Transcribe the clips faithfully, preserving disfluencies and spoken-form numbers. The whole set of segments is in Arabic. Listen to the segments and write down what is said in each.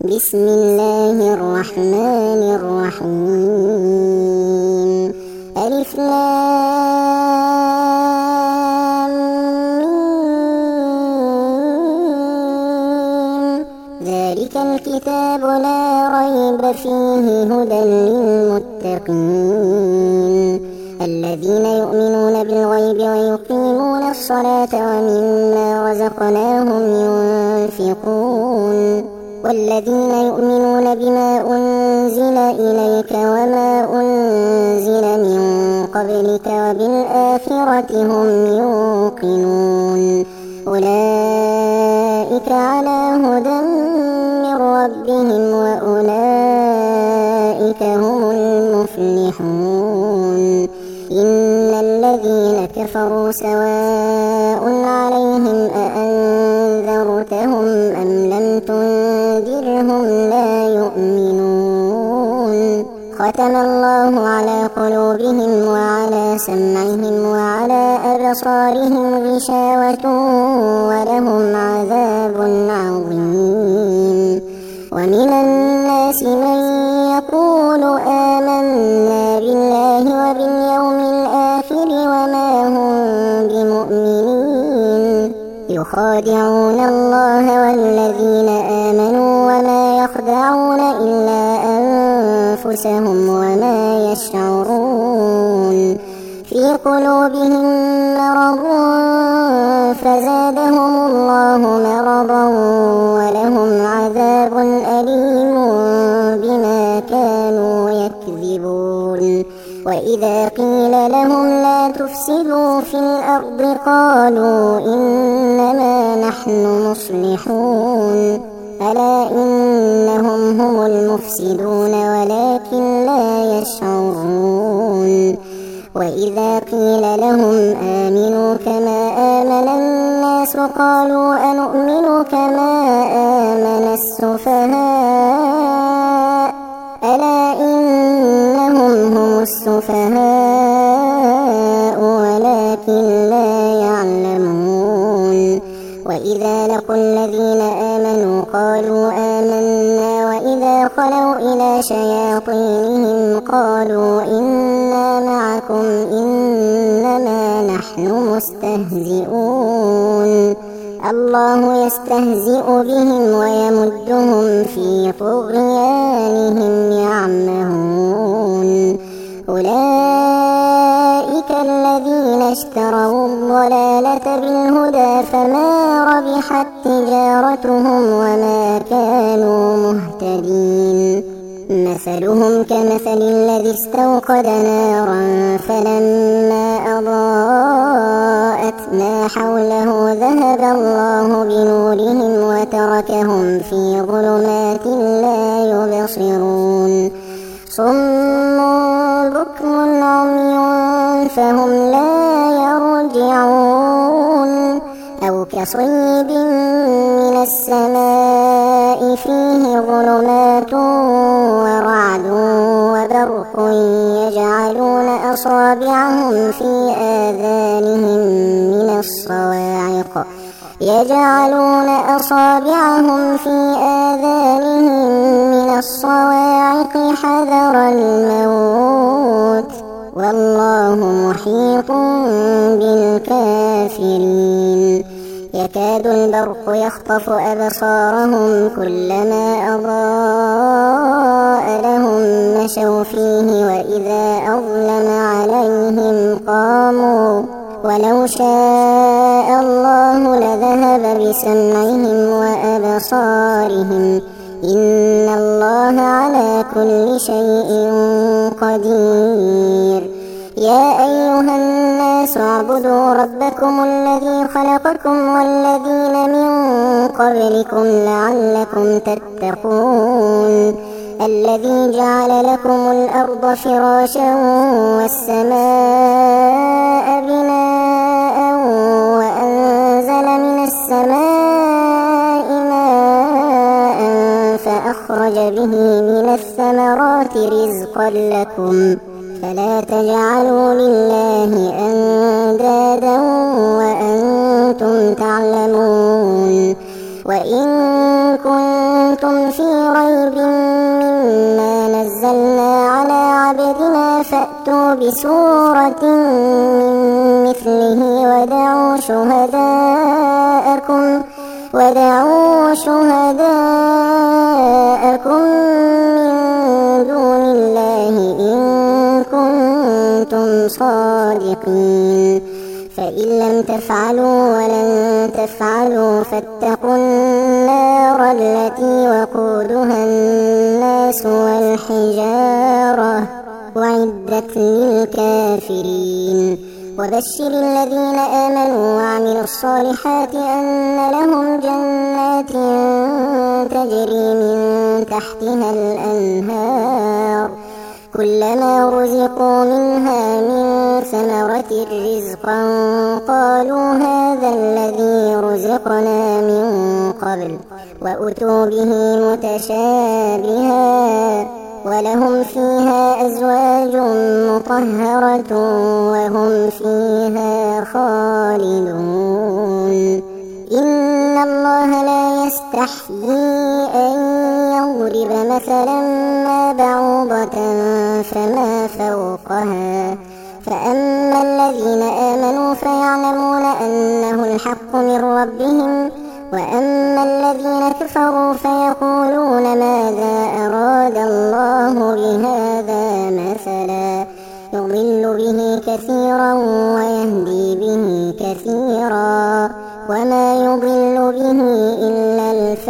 بسم الله الرحمن الرحيم. ألف لام ميم. ذلك الكتاب لا ريب فيه هدى للمتقين الذين يؤمنون بالغيب ويقيمون الصلاة ومما رزقناهم ينفقون والذين يؤمنون بما أنزل إليك وما أنزل من قبلك وبالآخرة هم يوقنون أولئك على هدى من ربهم وأولئك هم المفلحون. إن الذين كفروا سواء عليهم أأنذرتهم أم لم تنذرهم لا يؤمنون. ختم الله على قلوبهم وعلى سمعهم وعلى أبصارهم غشاوة ولهم عذاب عظيم. ومن الناس من يقول آمنا بالله وباليوم الآخر وما هم بمؤمنين يخادعون الله والذين آمنوا وما يخدعون إلا أنفسهم وما يشعرون. في قلوبهم مرض فزادهم الله مرضا ولهم عذاب أليم بما كانوا يكذبون. وإذا قيل لهم لا تفسدوا في الأرض قالوا إنما نحن مصلحون ألا إنهم هم المفسدون ولكن لا يشعرون. وإذا قيل لهم آمنوا كما آمن الناس قالوا أنؤمن كما آمن السفهاء ألا إنهم هم السفهاء ولكن لا يعلمون. وإذا لقوا الذين آمنوا قالوا آمنا وإذا خلوا إلى شياطينهم قالوا إنا معكم إنما نحن مستهزئون. الله يستهزئ بهم ويمدهم في طغيانهم يعمهون. أولئك الذين اشتروا الضلالة بالهدى فما ربحت تجارتهم وما كانوا مهتدين. مثلهم كمثل الذي استوقد نارا فلما أضاءت ما حوله ذهب الله بنورهم وتركهم في ظلمات لا يبصرون. صم بكم عمي فهم لا يرجعون. أو كصيب من السماء فيه ظلمات ورعد وبرق يجعلون أصابعهم في آذانهم من الصواعق يجعلون أصابعهم في آذانهم من الصواعق حذر الموت والله محيط بالكافرين. يكاد البرق يخطف أبصارهم كلما أضاء لهم مشوا فيه وإذا أظلم عليهم قاموا ولو شاء الله لذهب بسمعهم وأبصارهم إن الله على كل شيء قدير. يا أيها الناس اعبدوا ربكم الذي خلقكم والذين من قبلكم لعلكم تتقون الذي جعل لكم الأرض فراشا والسماء بناء وأنزل من السماء ماء فأخرج به من الثمرات رزقا لكم فلا تجعلوا لله أندادا وأنتم تعلمون. وإن كنتم في ريب مما نزلنا على عبدنا فأتوا بسورة من مثله ودعوا شهداءكم ودعوا شهداءكم من دون الله إن كنتم صادقين فإن لم تفعلوا ولن تفعلوا فاتقوا النار التي وقودها الناس والحجارة أعدت للكافرين وبشر الذين آمنوا وعملوا الصالحات أن لهم جنات تجري من تحتها الأنهار كلما رزقوا منها من ثمرة رزقا قالوا هذا الذي رزقنا من قبل وأتوا به متشابها ولهم فيها أزواج مطهرة وهم فيها خالدون إن الله لا يستحيي أن يضرب مثلا ما بعوضة فما فوقها فأما الذين آمنوا فيعلمون أنه الحق من ربهم وأما الذين كفروا فيقولون ماذا أراد الله بهذا مثلا يضل به كثيرا ويهدي به كثيرا وما يضل به إلا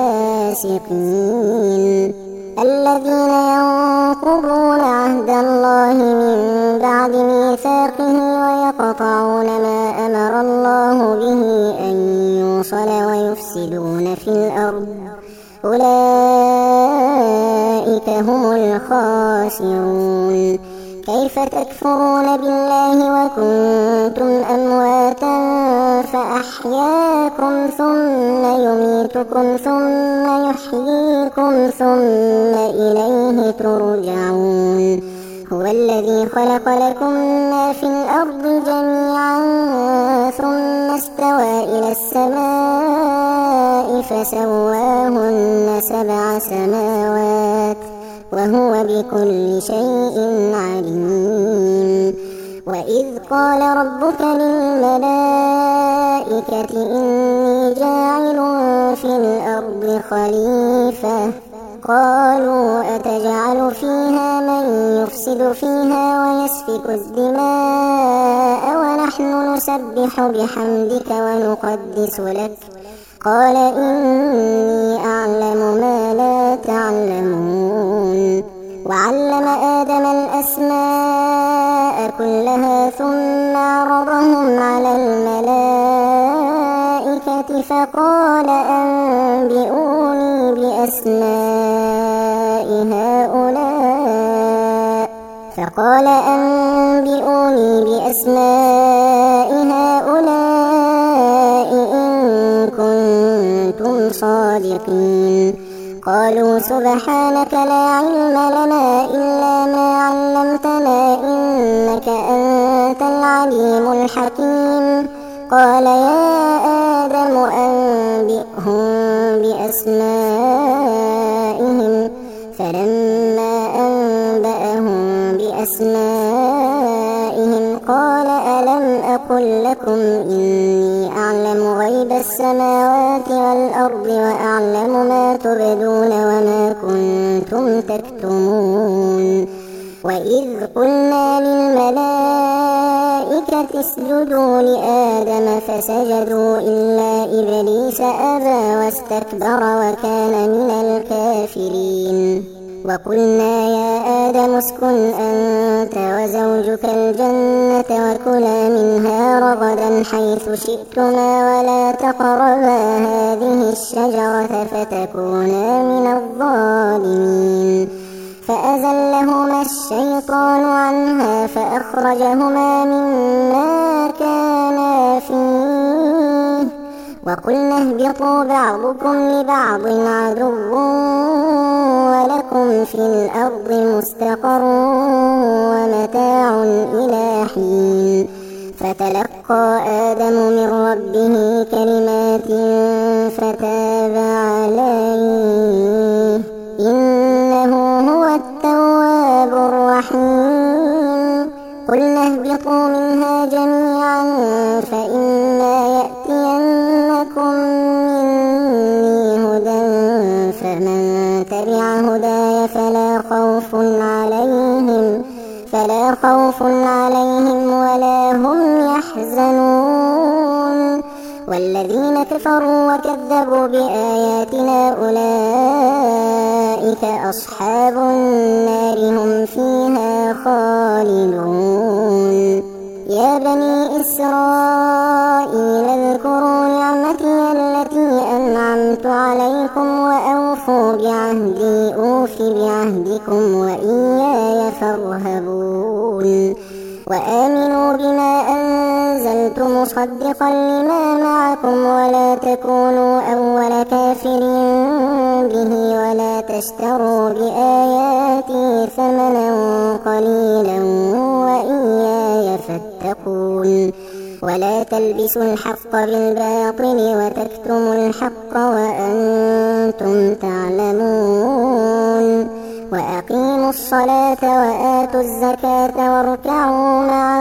الفاسقين الذين ينقضون عهد الله من بعد ميثاقه ويقطعون ما أمر الله به أن يوصل ويفسدون في الأرض أولئك هم الخاسرون كيف تكفرون بالله وكنتم أمواتا فأحياكم ثم يميتكم ثم يحييكم ثم إليه ترجعون هو الذي خلق لكم ما في الأرض جميعا ثم استوى إلى السماء فسواهن سبع سماوات وهو بكل شيء عليم وإذ قال ربك للملائكة إني جاعل في الأرض خليفة قالوا أتجعل فيها من يفسد فيها ويسفك الدماء ونحن نسبح بحمدك ونقدس لك قال إني أعلم ما لا تعلمون وعلم آدم الأسماء كلها ثم عرضهم على الملائكة فقال أنبئوني بأسماء هؤلاء فقال أنبئوني بأسماء هؤلاء إن كنتم صادقين قالوا سبحانك لا علم لنا إلا ما علمتنا إنك أنت العليم الحكيم قال يا آدم أنبئهم بأسمائهم فلما أنبأهم بأسمائهم قال ألم أقل لكم إني أعلم غيب السماوات والأرض وأعلم ما تبدون وما كنتم تكتمون وإذ قلنا للملائكة اسجدوا لآدم فسجدوا إلا إبليس أبى واستكبر وكان من الكافرين وقلنا يا آدم اسكن أنت وزوجك الجنة وكلا منها رغدا حيث شئتما ولا تقربا هذه الشجرة فتكونا من الظالمين فأزلهما الشيطان عنها فأخرجهما مما كانا فيه وقلنا اهبطوا بعضكم لبعض عدو ولكم في الأرض مستقر ومتاع إلى حين فتلقى آدم من ربه كلمات فتاب عليه إنه هو التواب الرحيم قلنا اهبطوا منها جميعا فإما يأتينكم مني هدى فمن تبع هداي فلا خوف عليهم فلا خوف عليهم ولا هم يحزنون والذين كفروا وكذبوا بآياتنا أولئك أصحاب النار هم فيها خالدون يا بني إسرائيل اذكروا نعمتي التي أنعمت عليكم وأوفوا بعهدي أوف بعهدكم وإياي فارهبون وآمنوا بما أنزلت مصدقا لما معكم ولا تكونوا أول كافر به ولا تشتروا بآياتي ثمنا قليلا وإياي فاتقون ولا تلبسوا الحق بالباطل وتكتموا الحق وأنتم تعلمون وأقيموا الصلاة وآتوا الزكاة واركعوا مع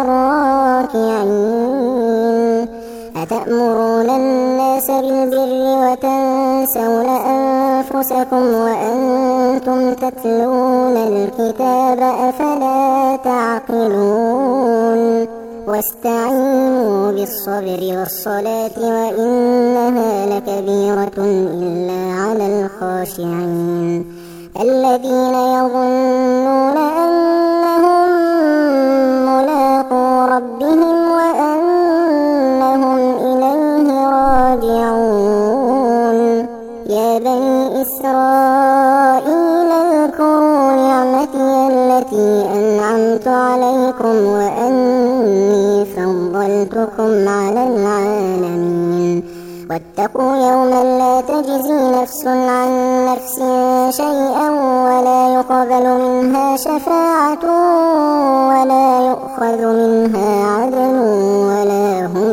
الراكعين أتأمرون الناس بالبر وتنسون أنفسكم وأنتم تتلون الكتاب أفلا تعقلون واستعينوا بالصبر والصلاة وإنها لكبيرة إلا على الخاشعين الذين يظنون أنهم ملاقو ربهم وأنهم إليه راجعون يا بني إسرائيل اذكروا نعمتي التي أنعمت عليكم وأني فضلتكم على العالمين واتقوا يوما لا تجزي نفس عن نفس شيئا ولا يقبل منها شفاعة ولا يؤخذ منها عدل ولا هم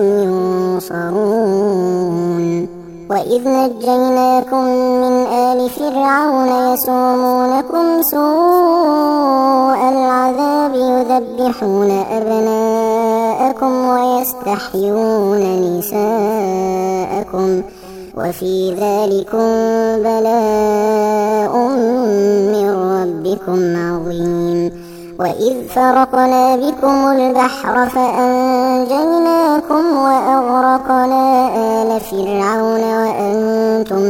ينصرون وإذ نجيناكم من آل فرعون يسومونكم سوء العذاب يذبحون أبناءكم ويستحيون نساءكم وفي ذلكم بلاء من ربكم عظيم وإذ فرقنا بكم البحر فأنجيناكم وأغرقنا آل فرعون وأنتم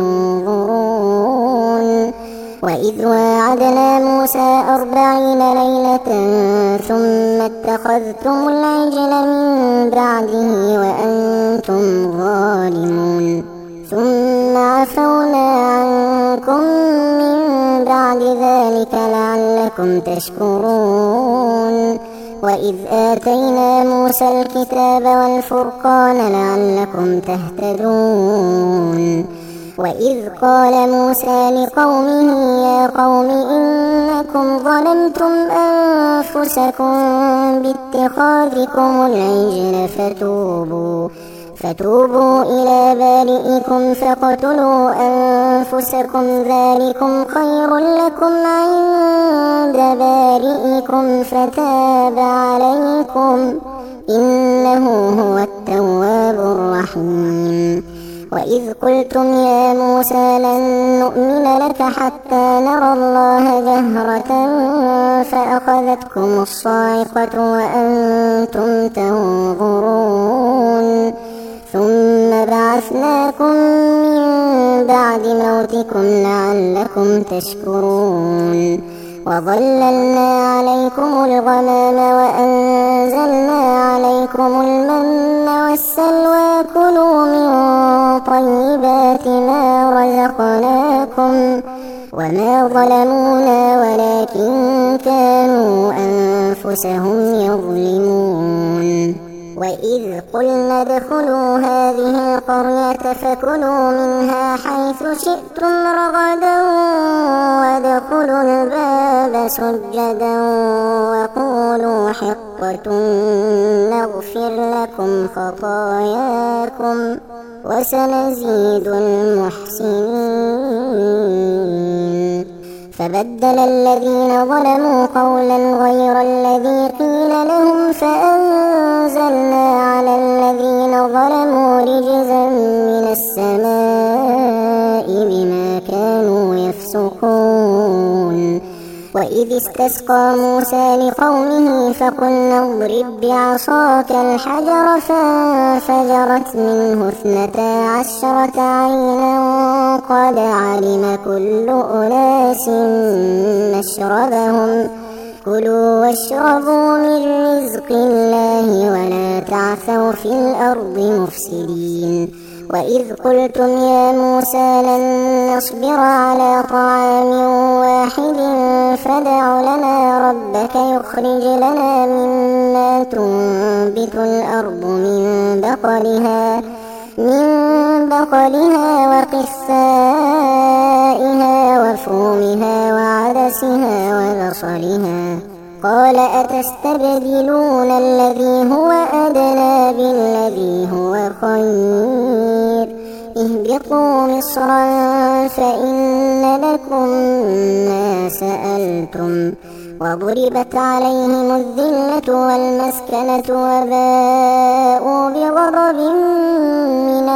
تنظرون وإذ واعدنا موسى أربعين ليلة ثم اتخذتم العجل من بعده وأنتم ظالمون ثم عفونا عنكم من بعد ذلك لعلكم تشكرون وإذ آتينا موسى الكتاب والفرقان لعلكم تهتدون وإذ قال موسى لقومه يا قوم إنكم ظلمتم أنفسكم باتخاذكم العجل فتوبوا فتوبوا إلى بارئكم فاقتلوا أنفسكم ذلكم خير لكم عند بارئكم فتاب عليكم إنه هو التواب الرحيم وإذ قلتم يا موسى لن نؤمن لك حتى نرى الله جهرة فأخذتكم الصاعقة وأنتم تنظرون ثم بعثناكم من بعد موتكم لعلكم تشكرون وظللنا عليكم الغمام وأنزلنا عليكم المن والسلوى كلوا من طيبات ما رزقناكم وما ظلمونا ولكن كانوا أنفسهم يظلمون وإذ قلنا ادخلوا هذه القرية فكلوا منها حيث شئتم رغدا وادخلوا الباب سجدا وقولوا حطة نغفر لكم خطاياكم وسنزيد المحسنين. فبدل الذين ظلموا قولا غير الذي قيل لهم فأنزلنا على الذين ظلموا رجزا من السماء بما كانوا يفسقون. وإذ استسقى موسى لقومه فقلنا اضرب بعصاك الحجر فانفجرت منه اثنتا عشرة عينا قد علم كل أناس مشربهم كلوا واشربوا من رزق الله ولا تعثوا في الأرض مفسدين. وإذ قلتم يا موسى لن نصبر على طعام واحد فادع لنا ربك يخرج لنا مما تنبت الأرض من بقلها من بقلها وقثائها وفومها وعدسها وبصلها. قال أتستبدلون الذي هو أدنى بالذي هو خير اهبطوا مصرا فإن لكم ما سألتم وضربت عليهم الذلة والمسكنة وباءوا بغضب من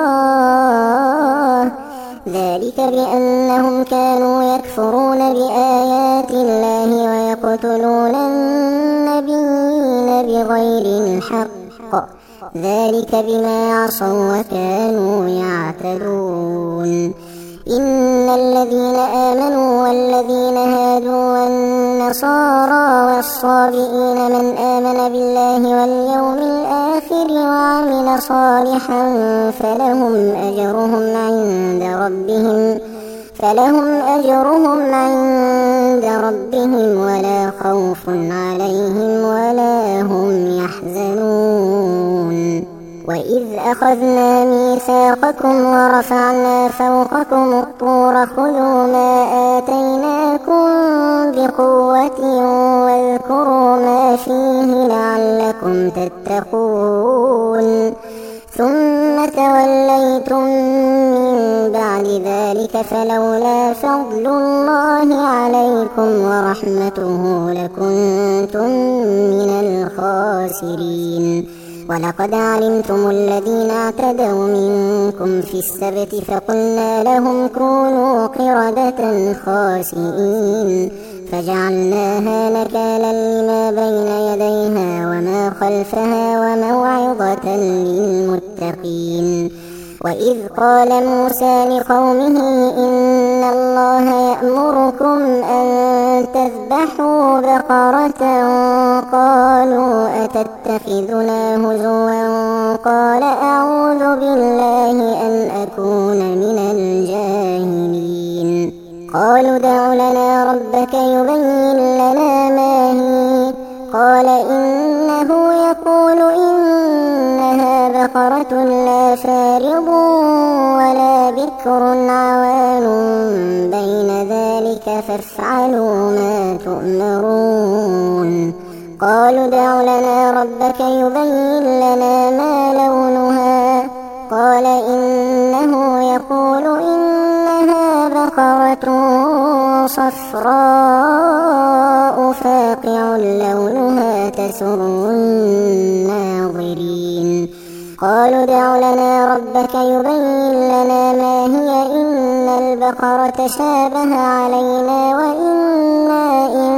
الله ذلك بأنهم كانوا يكفرون بآيات الله ويقتلون النبيين بغير الحق ذلك بما عصوا وكانوا يعتدون. إن الذين آمنوا والذين هادوا والنصارى والصابئين من آمن بالله واليوم الآخر وعمل صالحا فلهم أجرهم عند ربهم فلهم أجرهم عند ربهم ولا خوف عليهم ولا هم يحزنون. وإذ أخذنا ميثاقكم ورفعنا فوقكم الطور خذوا ما آتيناكم بقوة واذكروا ما فيه لعلكم تتقون ثم توليتم من بعد ذلك فلولا فضل الله عليكم ورحمته لكنتم من الخاسرين. ولقد علمتم الذين اعتدوا منكم في السبت فقلنا لهم كونوا قردة خاسئين فجعلناها نكالا لما بين يديها وما خلفها وموعظة للمتقين. وإذ قال موسى لقومه إن الله يأمركم أن تذبحوا بقرة قالوا أتتخذنا هزوا قال أعوذ بالله أن أكون من الجاهلين. قالوا ادع لنا ربك يبين لنا ما هي قال إنه يقول إنها بقرة لا فارض ولا بكر عوان بين ذلك فافعلوا ما تؤمرون. قالوا ادع لنا ربك يبين لنا ما لونها قال إنه يقول إنها بقرة صفراء فاقع لونها تسر الناظرين. قالوا ادع لنا ربك يبين لنا ما هي إن البقرة شابه علينا وإنا إن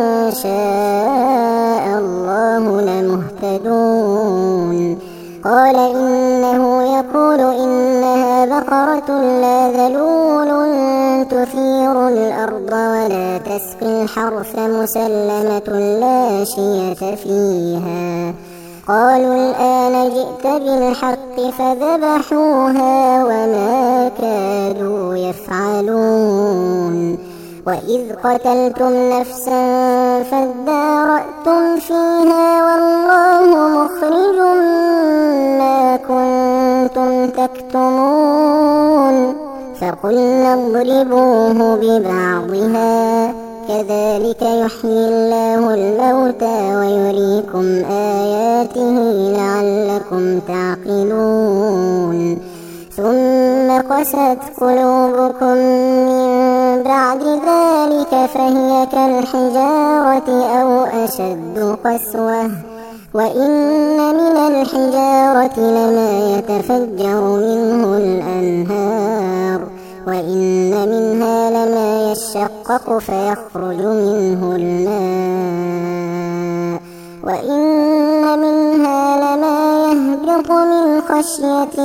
شاء الله لمهتدون. قال إنه يقول إنها بقرة لا ذلول تثير الأرض ولا تسقي الحرث مسلمة لا شية فيها. قالوا الآن جئت بالحق فذبحوها وما كادوا يفعلون. وإذ قتلتم نفسا فادارأتم فيها والله مخرج ما كنتم تكتمون فقلنا اضربوه ببعضها كذلك يحيي الله الموتى ويريكم آياته لعلكم تعقلون. ثم قست قلوبكم من بعد ذلك فهي كالحجارة أو أشد قسوة وإن من الحجارة لما يتفجر منه الأنهار وإن منها لما يشقق فيخرج منه الماء وإن منها لما يهبط من خشية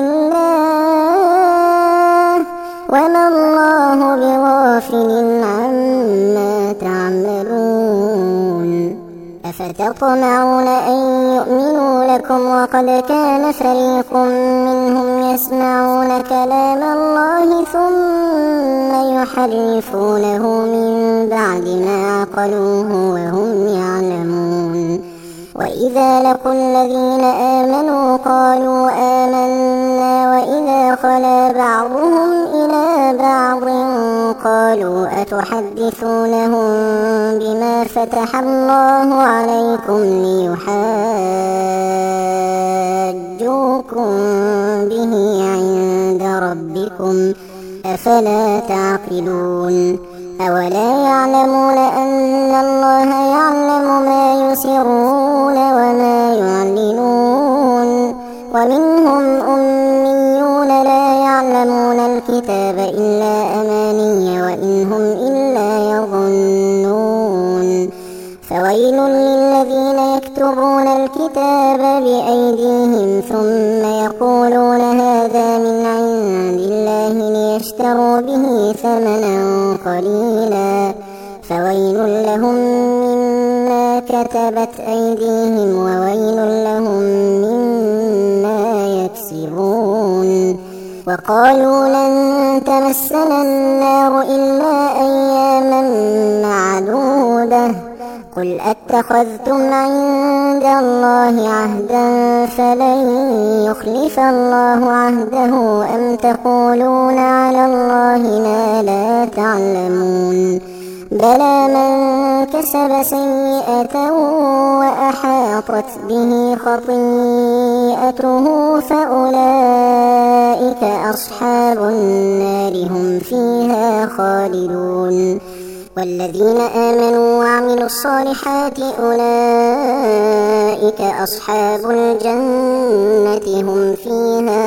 الله وما الله بغافل عما تعملون. أفتطمعون أن يؤمنوا لكم وقد كان فريق منهم يسمعون كلام الله ثم يحرفونه من بعد ما عقلوه وهم يعلمون. وإذا لقوا الذين آمنوا قالوا آمنا وإذا خلا بعضهم إلى بعض قالوا أتحدثونهم بما فتح الله عليكم ليحاجوكم به عند ربكم أفلا تعقلون. أولا يعلمون أن الله يعلم ما يسرون وما يعلنون. ومنهم أميون لا يعلمون الكتاب إلا أماني وإن هم إلا يظنون. فويل للذين يكتبون الكتاب بأيديهم ثم يقولون هذا من عند الله ليشتروا به ثمنا قليلا فويل لهم مما كتبت أيديهم وويل لهم مما يكسبون. وقالوا لن تمسنا النار إلا أياما معدودة قل أتخذتم عند الله عهدا فلن يخلف الله عهده أم تقولون على الله ما لا تعلمون. بلى من كسب سيئة وأحاطت به خطيئته فأولئك أصحاب النار هم فيها خالدون. والذين آمنوا وعملوا الصالحات أولئك أصحاب الجنة هم فيها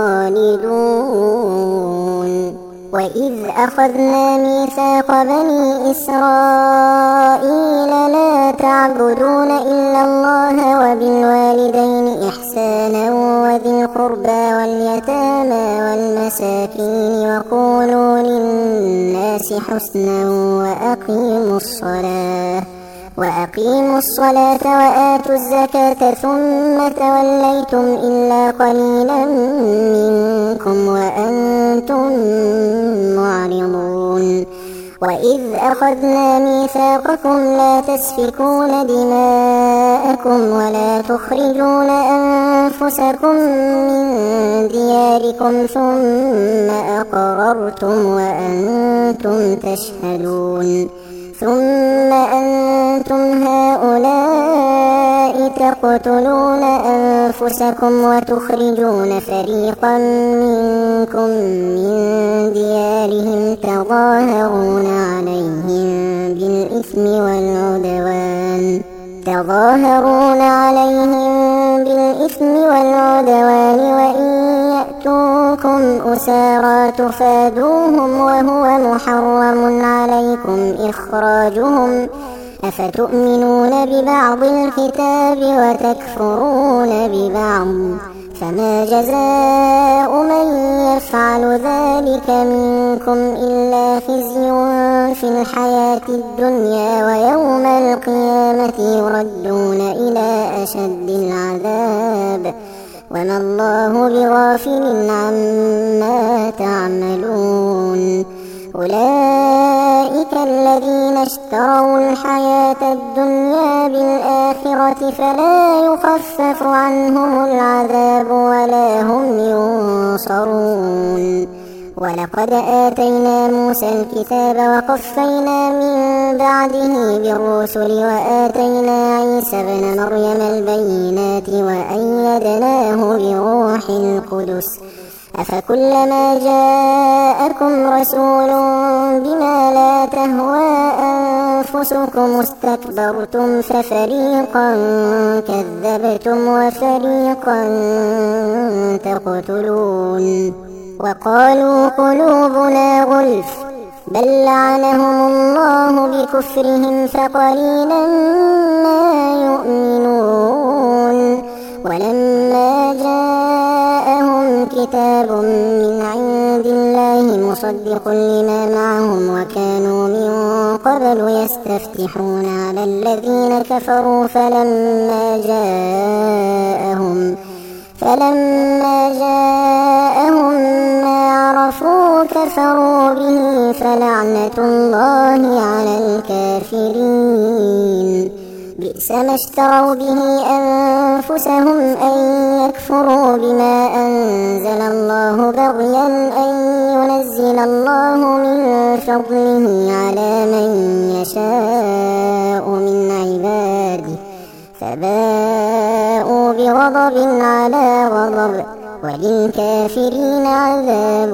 خالدون. وإذ أخذنا ميثاق بني إسرائيل لا تعبدون إلا الله وبالوالدين إحسانا وذي القربى واليتامى والمساكين وقولوا للناس حسنا وأقيموا الصلاة وأقيموا الصلاة وآتوا الزكاة ثم توليتم إلا قليلا منكم وأنتم معرضون. وإذ أخذنا ميثاقكم لا تسفكون دماءكم ولا تخرجون أنفسكم من دياركم ثم أقررتم وأنتم تشهدون. ثم أنتم هؤلاء تقتلون أنفسكم وتخرجون فريقا منكم من ديارهم تظاهرون عليهم بالإثم والعدوان تظاهرون عليهم بالإثم والعدوان وإن يأتوكم أسارى تفادوهم وهو محرم عليكم إخراجهم أفتؤمنون ببعض الكتاب وتكفرون ببعض فما جزاء من يفعل ذلك منكم إلا خزي في الحياة الدنيا ويوم القيامة يردون إلى أشد العذاب وما الله بغافل عما تعملون. أولئك الذين اشتروا الحياة الدنيا بالآخرة فلا يخفف عنهم العذاب ولا هم ينصرون. ولقد آتينا موسى الكتاب وقفينا من بعده بالرسل وآتينا عيسى ابن مريم البينات وأيدناه بروح القدس أفكلما جاءكم رسول بما لا تهوى أنفسكم استكبرتم ففريقا كذبتم وفريقا تقتلون وقالوا قلوبنا غلف بل لعنهم الله بكفرهم فقليلا ما يؤمنون ولما جاءهم كتاب من عند الله مصدق لما معهم وكانوا من قبل يستفتحون على الذين كفروا فلما جاءهم فلما جاءهم ما عرفوا كفروا به فلعنة الله على الكافرين بئس ما اشتروا به أنفسهم أن يكفروا بما أنزل الله بغيا أن ينزل الله من فضله على من يشاء من عباده فباءوا بغضب على غضب وللكافرين عذاب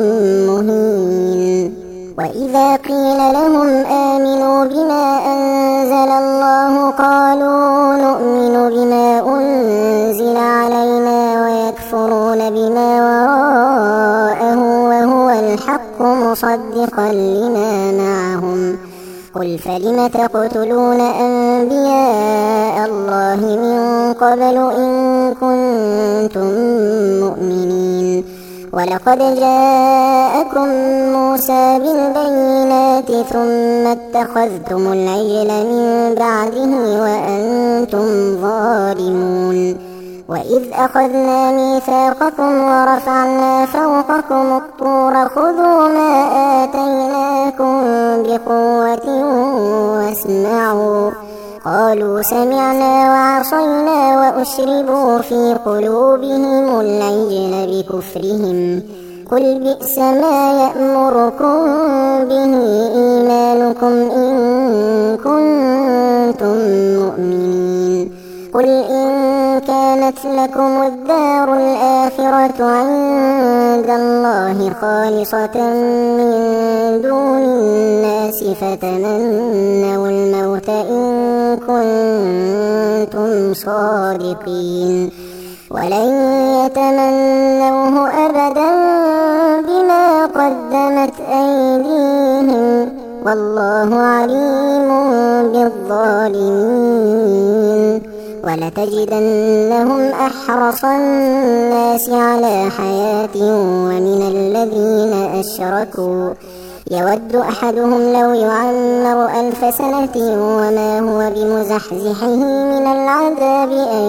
مهين وإذا قيل لهم آمنوا بما أنزل الله قالوا نؤمن بما أنزل علينا ويكفرون بما وراءه وهو الحق مصدقا لما معهم قل فلم تقتلون أنبياء الله من قبل إن كنتم مؤمنين ولقد جاءكم موسى بالبينات ثم اتخذتم العجل من بعده وأنتم ظالمون وإذ أخذنا ميثاقكم ورفعنا فوقكم الطور خذوا ما آتيناكم بقوة واسمعوا قالوا سمعنا وعصينا وأشربوا في قلوبهم العجل بكفرهم قل بئس ما يأمركم به إيمانكم إن كنتم مؤمنين قل إن كانت لكم الدار الآخرة عند الله خالصة من دون الناس فتمنوا الموت إن كنتم صادقين ولن يتمنوه أبدا بما قدمت أيديهم والله عليم بالظالمين ولتجدنهم أحرص الناس على حياة ومن الذين أشركوا يود أحدهم لو يعمر ألف سنة وما هو بمزحزحه من العذاب أن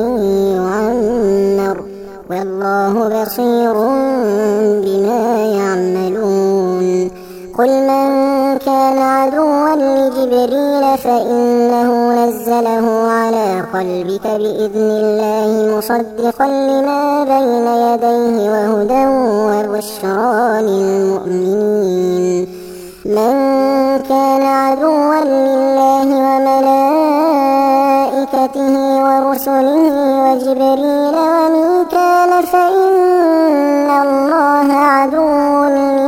يعمر والله بصير بما يعملون قل من كان عدوا لجبريل فإنه نزله على قلبك بإذن الله مصدقا لما بين يديه وهدى وبشرى للمؤمنين من كان عدوا لله وملائكته ورسله وجبريل وميكال فإن الله عدو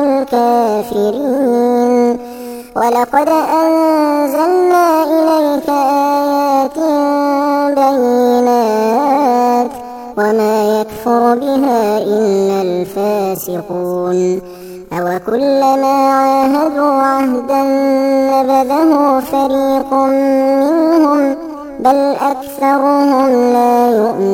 للكافرين ولقد أنزلنا إليك آيات بينات وما يكفر بها إلا الفاسقون أوكلما عاهدوا عهدا نبذه فريق منهم بل أكثرهم لا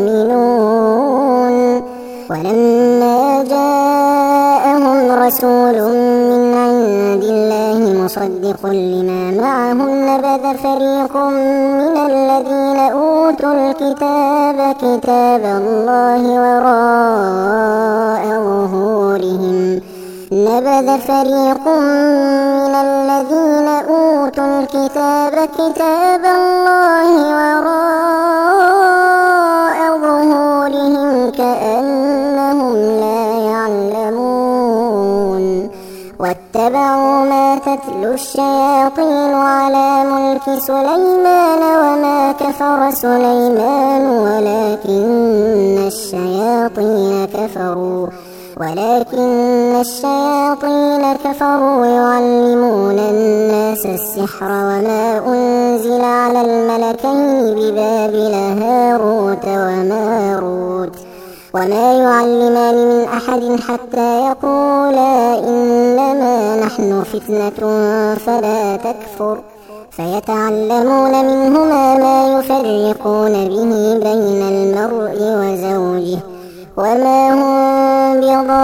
يؤمنون ولما جاءهم رسول من عند الله مصدق لما معهم نبذ فريق من الذين أوتوا الكتاب كتاب الله وراء ظهورهم نبذ فريق من الذين أوتوا الكتاب كتاب الله وراء ظهورهم كأنهم لا يعلمون واتبعوا ما تتلو الشياطين على ملك سليمان وما كفر سليمان ولكن الشياطين كفروا ولكن الشياطين كفروا يعلمون الناس السحر وما أنزل على الملكين ببابل هاروت وماروت وما يعلمان من أحد حتى يقولا إنما نحن فتنة فلا تكفر فيتعلمون منهما ما يفرقون به بين المرء وزوجه وما هم بضارين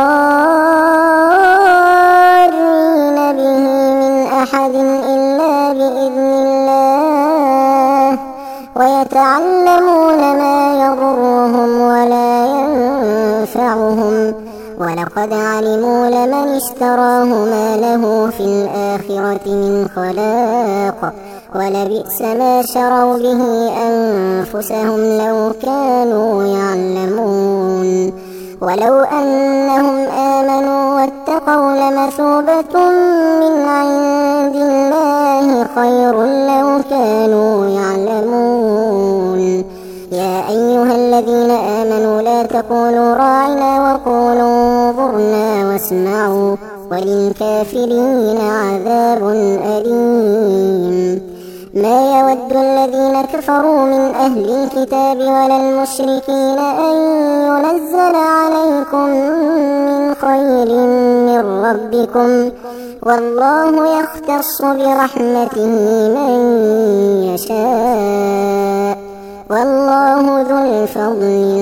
به من أحد إلا بإذن الله ويتعلمون ما يضرهم ولا ينفعهم ولقد علموا لمن اشتراه ما له في الآخرة من خلاق ولبئس ما شروا به أنفسهم لو كانوا يعلمون ولو أنهم آمنوا واتقوا لمثوبة من عند الله خير لو كانوا يعلمون يا أيها الذين آمنوا لا تقولوا راعنا وقولوا انظرنا واسمعوا وللكافرين عذاب أليم ما يود الذين كفروا من أهل الكتاب ولا المشركين أن ينزل عليكم من خير من ربكم والله يختص برحمته من يشاء والله ذو الفضل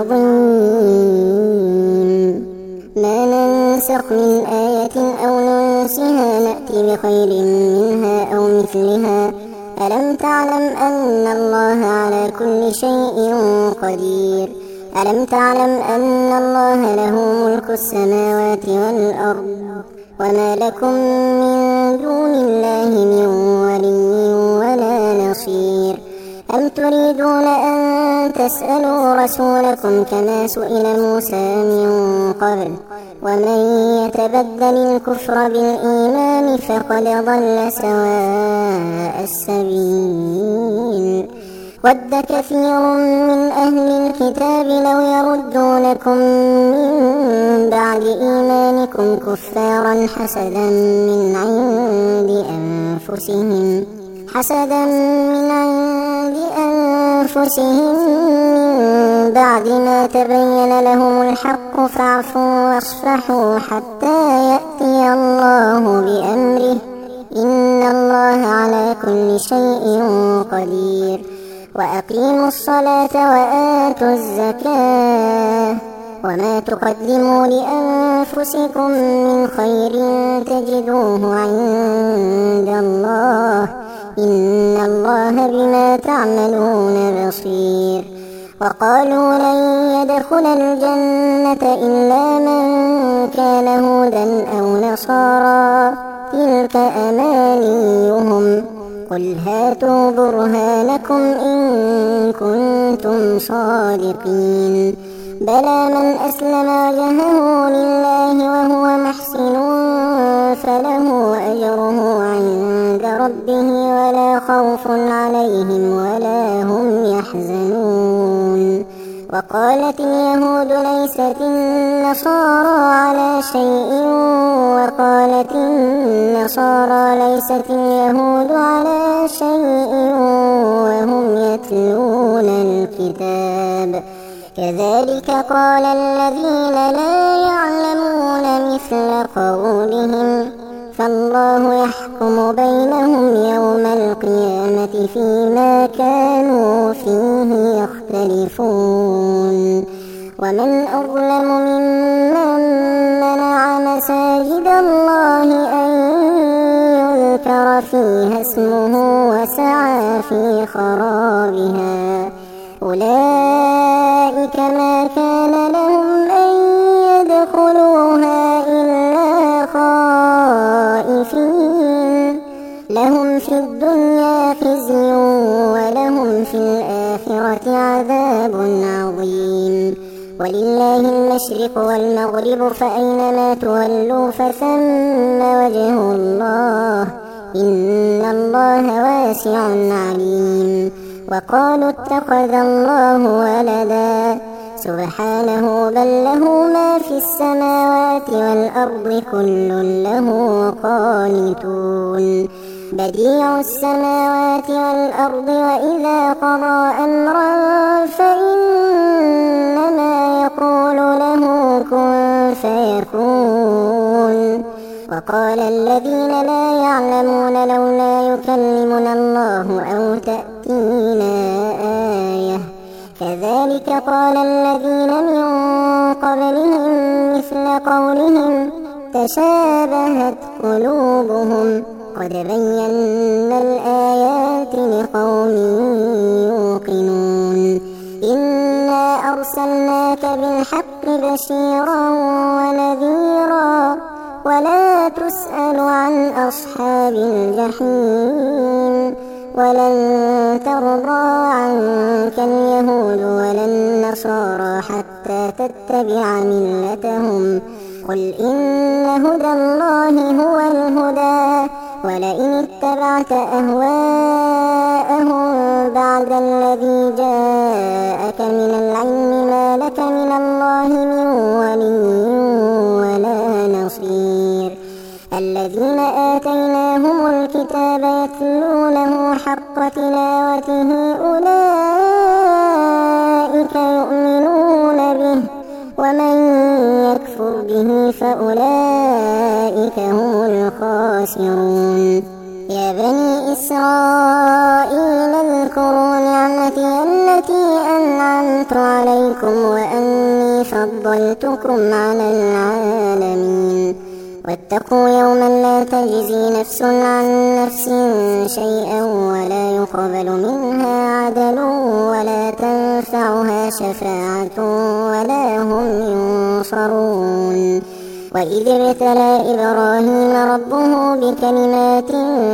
العظيم ما ننسخ من آية أو ننسها نأتي بخير منها أو مثلها ألم تعلم أن الله على كل شيء قدير ألم تعلم أن الله له ملك السماوات والأرض وما لكم من دون الله من ولي ولا نصير أم تريدون أن تسألوا رسولكم كما سئل موسى من قبل ومن يتبدل الكفر بالإيمان فقد ضل سواء السبيل ود كثير من أهل الكتاب لو يردونكم من بعد إيمانكم كفارا حسدا من عند أنفسهم حسدا من عند أنفسهم من بعد ما تبين لهم الحق فاعفوا واصفحوا حتى يأتي الله بأمره إن الله على كل شيء قدير وأقيموا الصلاة وآتوا الزكاة وما تقدموا لأنفسكم من خير تجدوه عند الله إن الله بما تعملون بصير وقالوا لن يدخل الجنة إلا من كان هودا أو نصارى تلك أمانيهم قل هاتوا برهانكم إن كنتم صادقين بلى من أسلم وجهه لله وهو محسن فله أجره عند ربه ولا خوف عليهم ولا هم يحزنون وقالت اليهود ليست النصارى على شيء وقالت النصارى ليست اليهود على شيء وهم يتلون الكتاب كذلك قال الذين لا يعلمون مثل قولهم فالله يحكم بينهم يوم القيامة فيما كانوا فيه يختلفون ومن أظلم ممن منع مساجد الله أن يذكر فيها اسمه وسعى في خرابها أولئك ما كان لهم أن يدخلوها إلا خائفين لهم في الدنيا خزي ولهم في الآخرة عذاب عظيم ولله المشرق والمغرب فأينما تولوا فثم وجه الله إن الله واسع عليم وقالوا اتخذ الله ولدا سبحانه بل له ما في السماوات والأرض كل له قانتون بديع السماوات والأرض وإذا قضى أمرا فإنما يقول له كن فيكون وقال الذين لا يعلمون لولا يكلمنا الله أو تأتينا آية كذلك قال الذين من قبلهم مثل قولهم تشابهت قلوبهم قد بينا الآيات لقوم يوقنون إنا أرسلناك بالحق بشيرا ونذيرا ولا تسأل عن أصحاب الجحيم ولن ترضى عنك اليهود ولا النصارى حتى تتبع ملتهم قل إن هدى الله هو الهدى ولئن اتبعت أهواءهم بعد الذي جاءك من العلم ما لك من الله من ولي ولا نصير الذين آتيناهم الكتاب يتلونه حق تلاوته أولئك يؤمنون به ومن يكفر به فأولئك هم الخاسرون يا بني إسرائيل اذكروا نعمتي التي أنعمت عليكم وأني فضلتكم على العالمين واتقوا يوما لا تجزي نفس عن نفس شيئا ولا يقبل منها عدل ولا تنفعها شفاعة ولا هم ينصرون وإذ ابتلى إبراهيم ربه بكلمات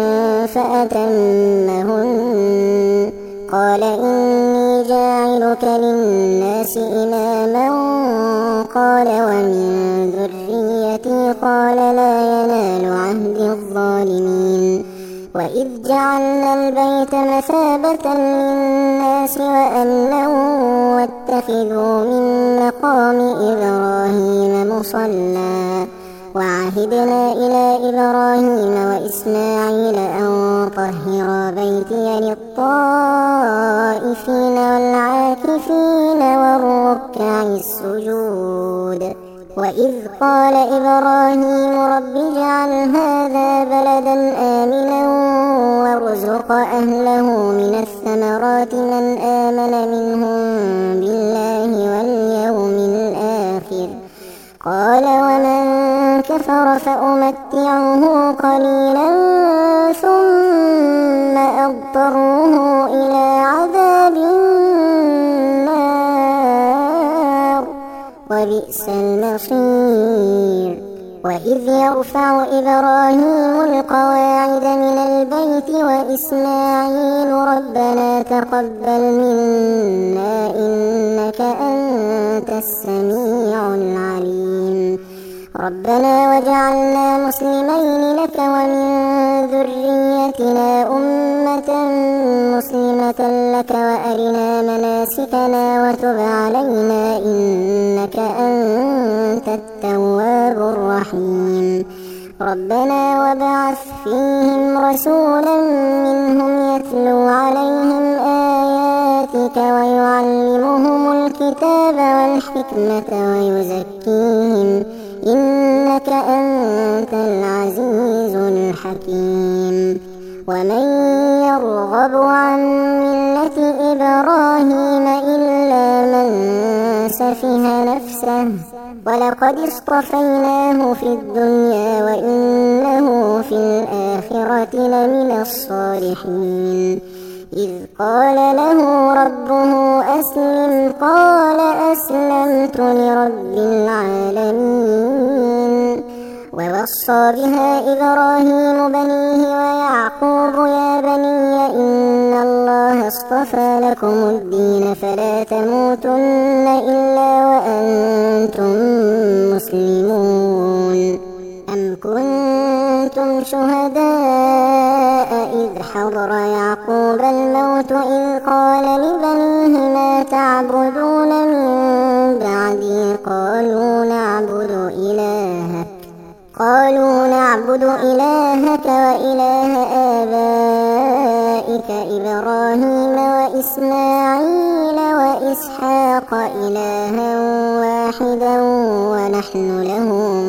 فأتمهن قال إني جاعلك للناس إماما قال ومن ذريتي قال لا ينال عهد الظالمين وإذ جعلنا البيت مثابة للناس وأمنا واتخذوا من مقام إبراهيم مصلى وعهدنا إلى إبراهيم وإسماعيل أن طهرا بيتي للطائفين والعاكفين والركع السجود وإذ قال إبراهيم رب اجعل هذا بلدا آمنا وارزق أهله من الثمرات من آمن منهم بالله واليوم الآخر قال ومن كفر فأمتعه قليلا ثم أضطره إلى عذاب النار وبئس المصير وإذ يرفع إبراهيم القواعد من البيت وإسماعيل ربنا تقبل منا إنك أنت السميع العليم ربنا وجعلنا مسلمين لك ومن ذريتنا أمة مسلمة لك وأرنا مناسكنا وتب علينا إنك أنت التواب الرحيم ربنا وابعث فيهم رسولا منهم يتلو عليهم آياتك ويعلمهم الكتاب والحكمة ويزكيهم إنك أنت العزيز الحكيم ومن يرغب عن ملة إبراهيم إلا من سفه نفسه ولقد اصطفيناه في الدنيا وإنه في الآخرة لمن الصالحين إذ قال له ربه أسلم قال أسلمت لرب العالمين ووصى بها إبراهيم بنيه ويعقوب يا بني إن الله اصطفى لكم الدين فلا تموتن إلا وأنتم مسلمون أم كنتم شهداء إذ حضر يعقوب الموت إذ قال لبنيه ما تعبدون من نعبد إلهك وإله آبائك إبراهيم وإسماعيل وإسحاق إلها واحدا ونحن له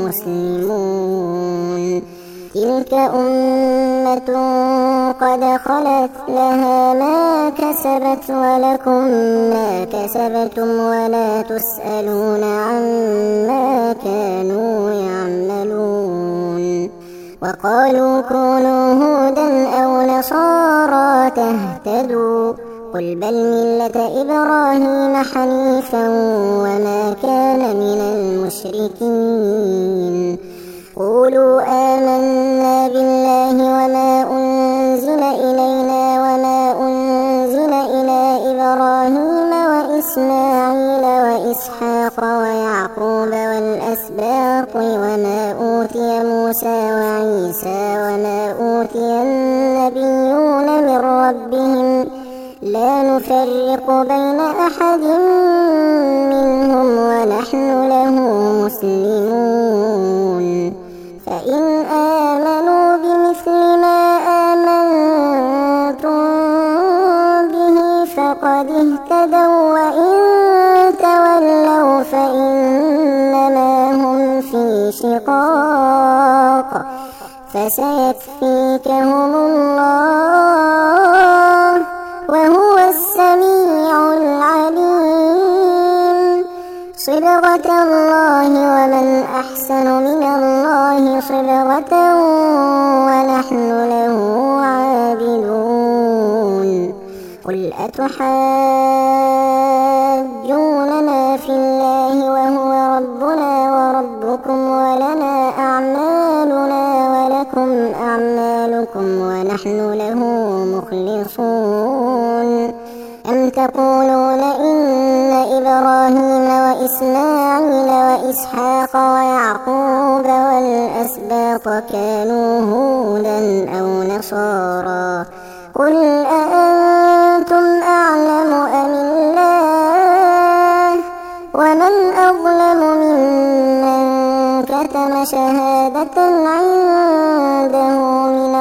مسلمون تلك أمة قد خلت لها ما كسبت ولكم ما كسبتم ولا تسألون عما كانوا يعملون وقالوا كونوا هودا أو نصارى تهتدوا قل بل ملة إبراهيم حنيفا وما كان من المشركين قولوا آمنا بالله وما أنزل إلينا وما أنزل إلى إبراهيم وإسماعيل وإسحاق ويعقوب والأسباط وما أوتي موسى وعيسى وما أوتي النبيون من ربهم لا نفرق بين أحد منهم ونحن له مسلمون فإن آمنوا بمثل ما آمنتم به فقد اهتدوا وإن تولوا فإنما هم في شقاق فسيكفيكهم الله وهو السميع العليم صبغة الله ومن أحسن من الله صبغة ونحن له عابدون قل أتحاجوننا في الله وهو ربنا وربكم ولنا أعمالنا ولكم أعمالكم ونحن له مخلصون أم تقولون إن إبراهيم وإسماعيل وإسحاق ويعقوب والأسباط كانوا هودا أو نصارى قل أأنتم أعلم أم الله ومن أظلم ممن كتم شهادة عنده من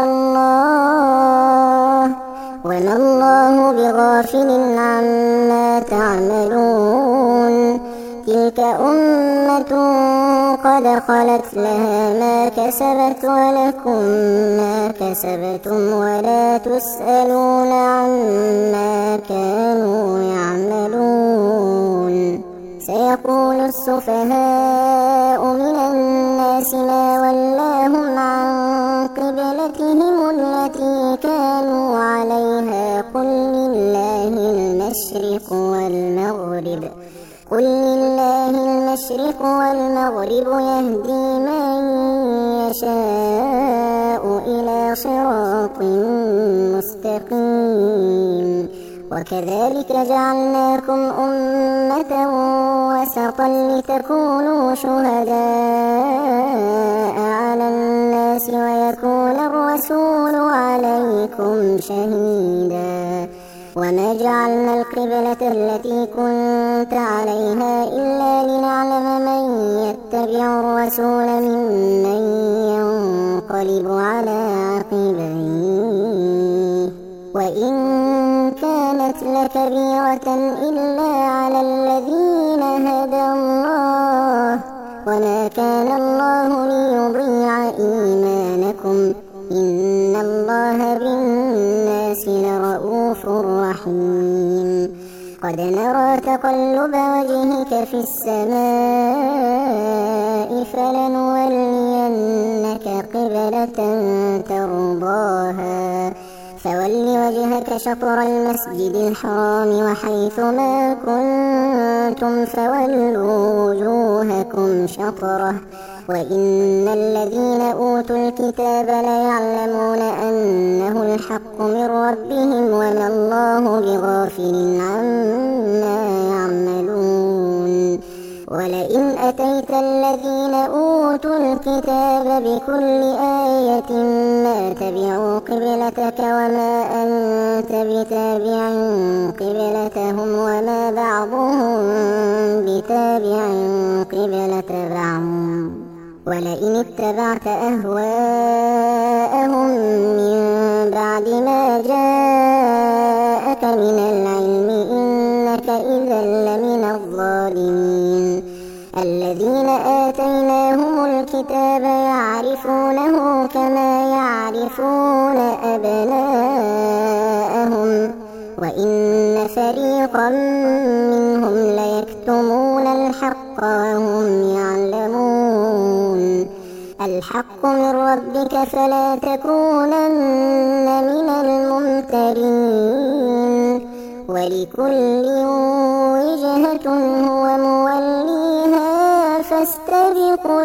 الله وما الله بغافل عما تعملون تلك أمة قد خلت لها ما كسبت ولكم ما كسبتم ولا تسألون عما كانوا يعملون سيقول السفهاء من الناس ما ولاهم عن قبلتهم التي كانوا عليها قل لله المشرق والمغرب قل لله المشرق والمغرب يهدي من يشاء إلى صراط مستقيم وكذلك جعلناكم أمة وسطا لتكونوا شهداء على الناس ويكون الرسول عليكم شهيدا وما جعلنا القبلة التي كنت عليها إلا لنعلم من يتبع الرسول ممن ينقلب على عقبيه وإن كانت لكبيرة إلا على الذين هدى الله وما كان الله ليضيع إيمانكم إن الله بالناس لرؤوف رحيم قد نرى تقلب وجهك في السماء فلنولينك قبلة ترضاها فول وجهك شطر المسجد الحرام وحيث ما كنتم فولوا وجوهكم شطره وإن الذين أوتوا الكتاب ليعلمون أنه الحق من ربهم وما الله بغافل عما يعملون ولئن أتيت الذين أوتوا الكتاب بكل آية ما تبعوا قبلتك وما أنت بتابع قبلتهم وما بعضهم بتابع قبلة بعض ولئن اتبعت أهواءهم من بعد ما جاءك من العلم إنك إذا لمن الظالمين. الذين آتيناهم الكتاب يعرفونه كما يعرفون أبناءهم وإن فريقا منهم ليكتمون الحق وهم يعلمون. الحق من ربك فلا تكونن من الممترين. ولكل وجهة هو موليها فاستبقوا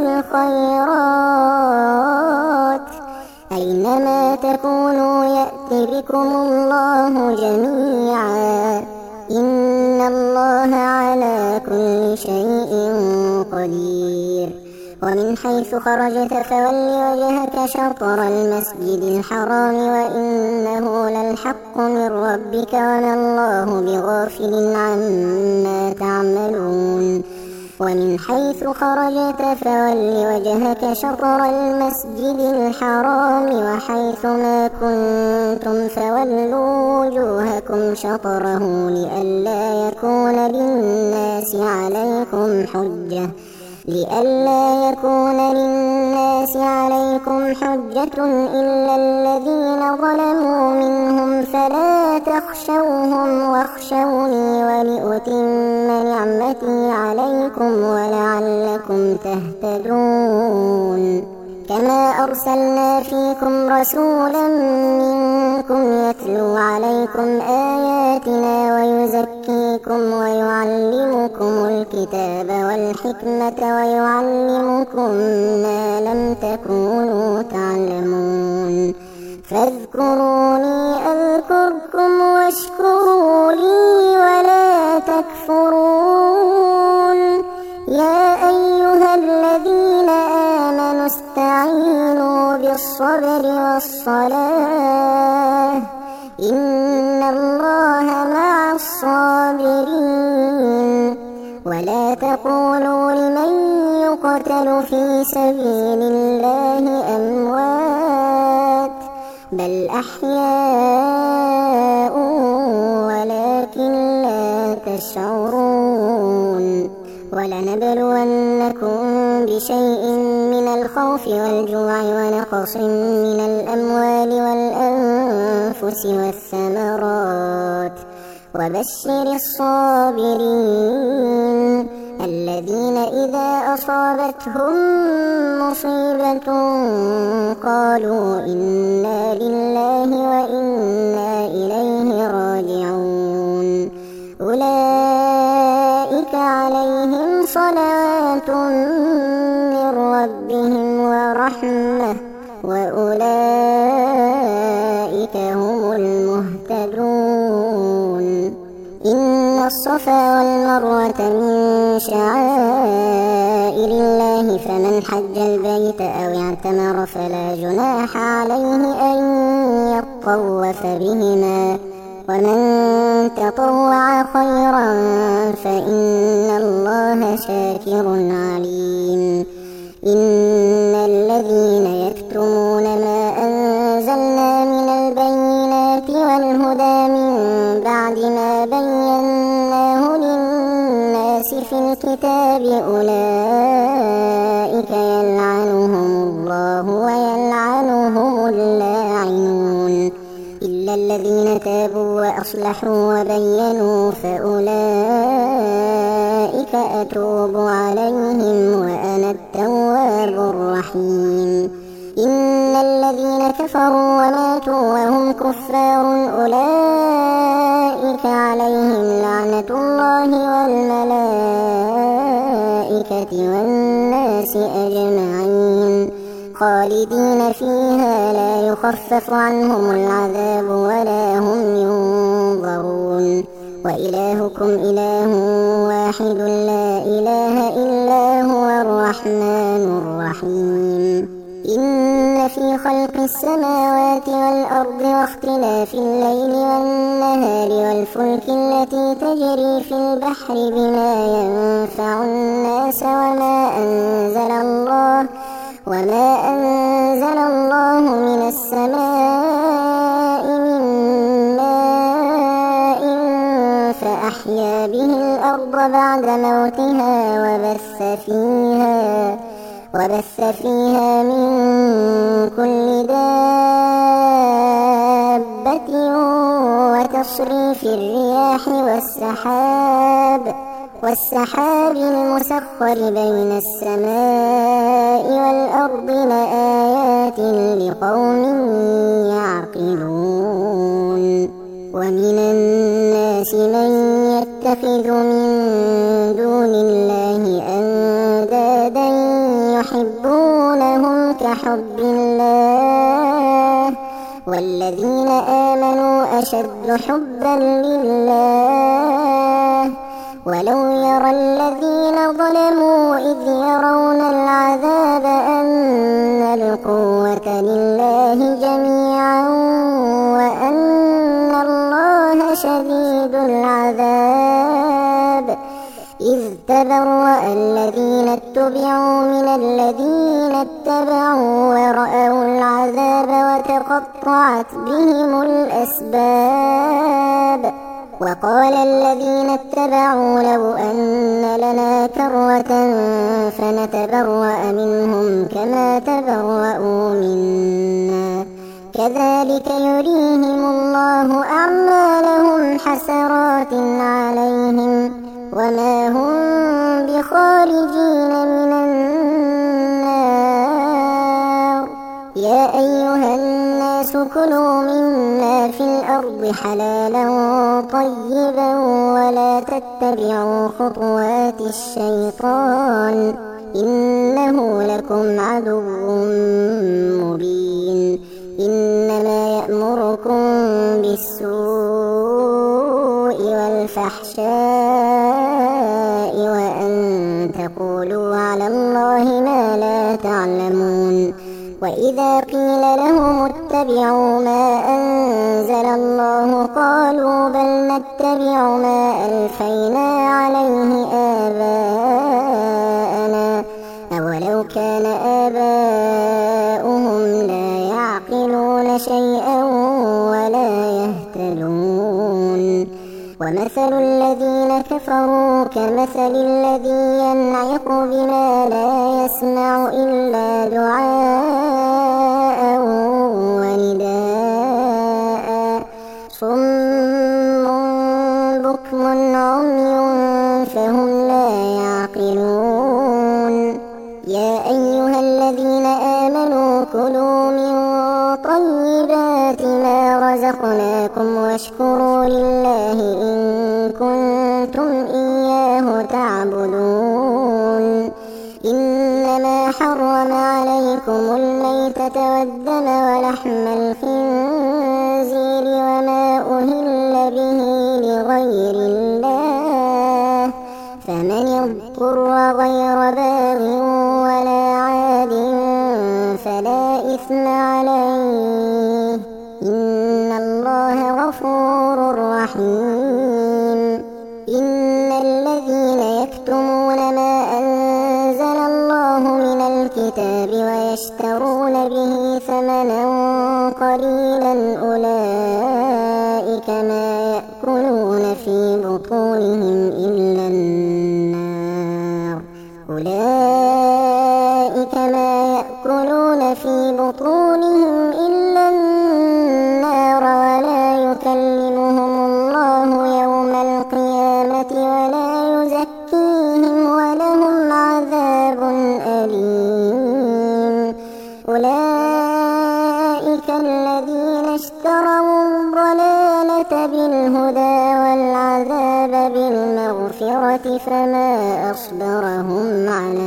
الخيرات أينما تكونوا يأت بكم الله جميعا إن الله على كل شيء قدير. ومن حيث خرجت فول وجهك شطر المسجد الحرام وإنه للحق من ربك وما الله بغافل عما تعملون. ومن حيث خرجت فول وجهك شطر المسجد الحرام وحيث ما كنتم فولوا وجوهكم شطره لئلا يكون للناس عليكم حجة لئلا يكون للناس عليكم حجة إلا الذين ظلموا منهم فلا تخشوهم واخشوني ولأتم نعمتي عليكم ولعلكم تهتدون. كما أرسلنا فيكم رسولا منكم يتلو عليكم آياتنا ويزكيكم ويعلمكم الكتاب والحكمة ويعلمكم ما لم تكونوا تعلمون. فاذكروني أذكركم واشكروا لي ولا تكفرون. يا أيها الذين آمنوا استعينوا بالصبر والصلاة إن الله مع الصابرين. ولا تقولوا لمن يقتل في سبيل الله أموات بل أحياء ولكن لا تشعرون. ولنبلونكم بشيء من الخوف والجوع ونقص من الأموال والأنفس والثمرات وبشر الصابرين الذين إذا أصابتهم مصيبة قالوا إنا لله وإنا إليه راجعون. أولئك عليهم صلوات من ربهم ورحمة وأولئك هم المهتدون. إن الصفا والمروة من شعائر الله فمن حج البيت أو اعتمر فلا جناح عليه أن يطوف بهما ومن تطوع خيرا فإن الله شاكر عليم. إن الذين يكتمون ما أنزلنا من البينات والهدى من بعد ما بيناه للناس في الكتاب أولئك يلعنهم الله ويلعنهم اللاعنون إلا الذين تابوا وأصلحوا وبينوا فأولئك أتوب عليهم وأنا التواب الرحيم. إن الذين كفروا وماتوا وهم كفار أولئك عليهم لعنة الله والملائكة والناس أجمعين خالدين فيها لا يخفف عنهم العذاب ولا هم ينظرون. وإلهكم إله واحد لا إله إلا هو الرحمن الرحيم. إن في خلق السماوات والأرض واختلاف الليل والنهار والفلك التي تجري في البحر بما ينفع الناس وما أنزل الله وما أنزل الله من السماء من ماء فأحيا به الأرض بعد موتها وبث فيها وبث فيها من كل دابة وتصريف الرياح والسحاب والسحاب المسخر بين السماء والأرض لآيات لقوم يعقلون. ومن الناس من يتخذ من دون الله أندادا يحبونهم كحب الله والذين آمنوا أشد حبا لله ولو يرى الذين ظلموا إذ يرون العذاب أن القوة لله جميعا وأن الله شديد العذاب إذ تبرأ الذين اتبعوا من الذين اتبعوا ورأوا العذاب وتقطعت بهم الأسباب. وقال الذين اتبعوا لو أن لنا كرة فنتبرأ منهم كما تبرأوا منا كذلك يريهم الله أعمالهم حسرات عليهم وما هم بخارجين من النار. يا أيها الناس كلوا مما في الأرض حلالا طيبا ولا تتبعوا خطوات الشيطان إنه لكم عدو مبين. إنما يأمركم بالسوء والفحشاء وأن تقولوا على الله ما لا تعلمون. وإذا قيل لهم اتبعوا ما أنزل الله قالوا بل نتبع ما ألفينا عليه آباءنا أولو كان آباؤهم لا يعقلون شيئا ولا يهتدون. ومثل الذين كفروا كمثل الذي ينعق بما لا يسمع إلا دعاء ونداء صم بكم عمي فهم لا يعقلون. يا أيها الذين آمنوا كلوا من طيبات ما رزقناكم واشكروا لله إن كنتم إياه تعبدون. إنما حرم عليكم الميتة والدم ولحم الخنزير وما أهل به لغير الله فمن اضطر غير باغ ولا عاد فلا إثم عليه إن الله غفور رحيم. إن الذين يكتمون ما أنزل الله من الكتاب ويشترون به ثمنا قليلا أولئك ما يأكلون في بطونهم إلا النار أولئك ما يأكلون في بطونهم إلا النار ولا يكلمهم الله يوم القيامة ولا يزكيهم ولهم عذاب أليم. أولئك الذين اشتروا الضلالة بالهدى والعذاب بالمغفرة فما أصبرهم على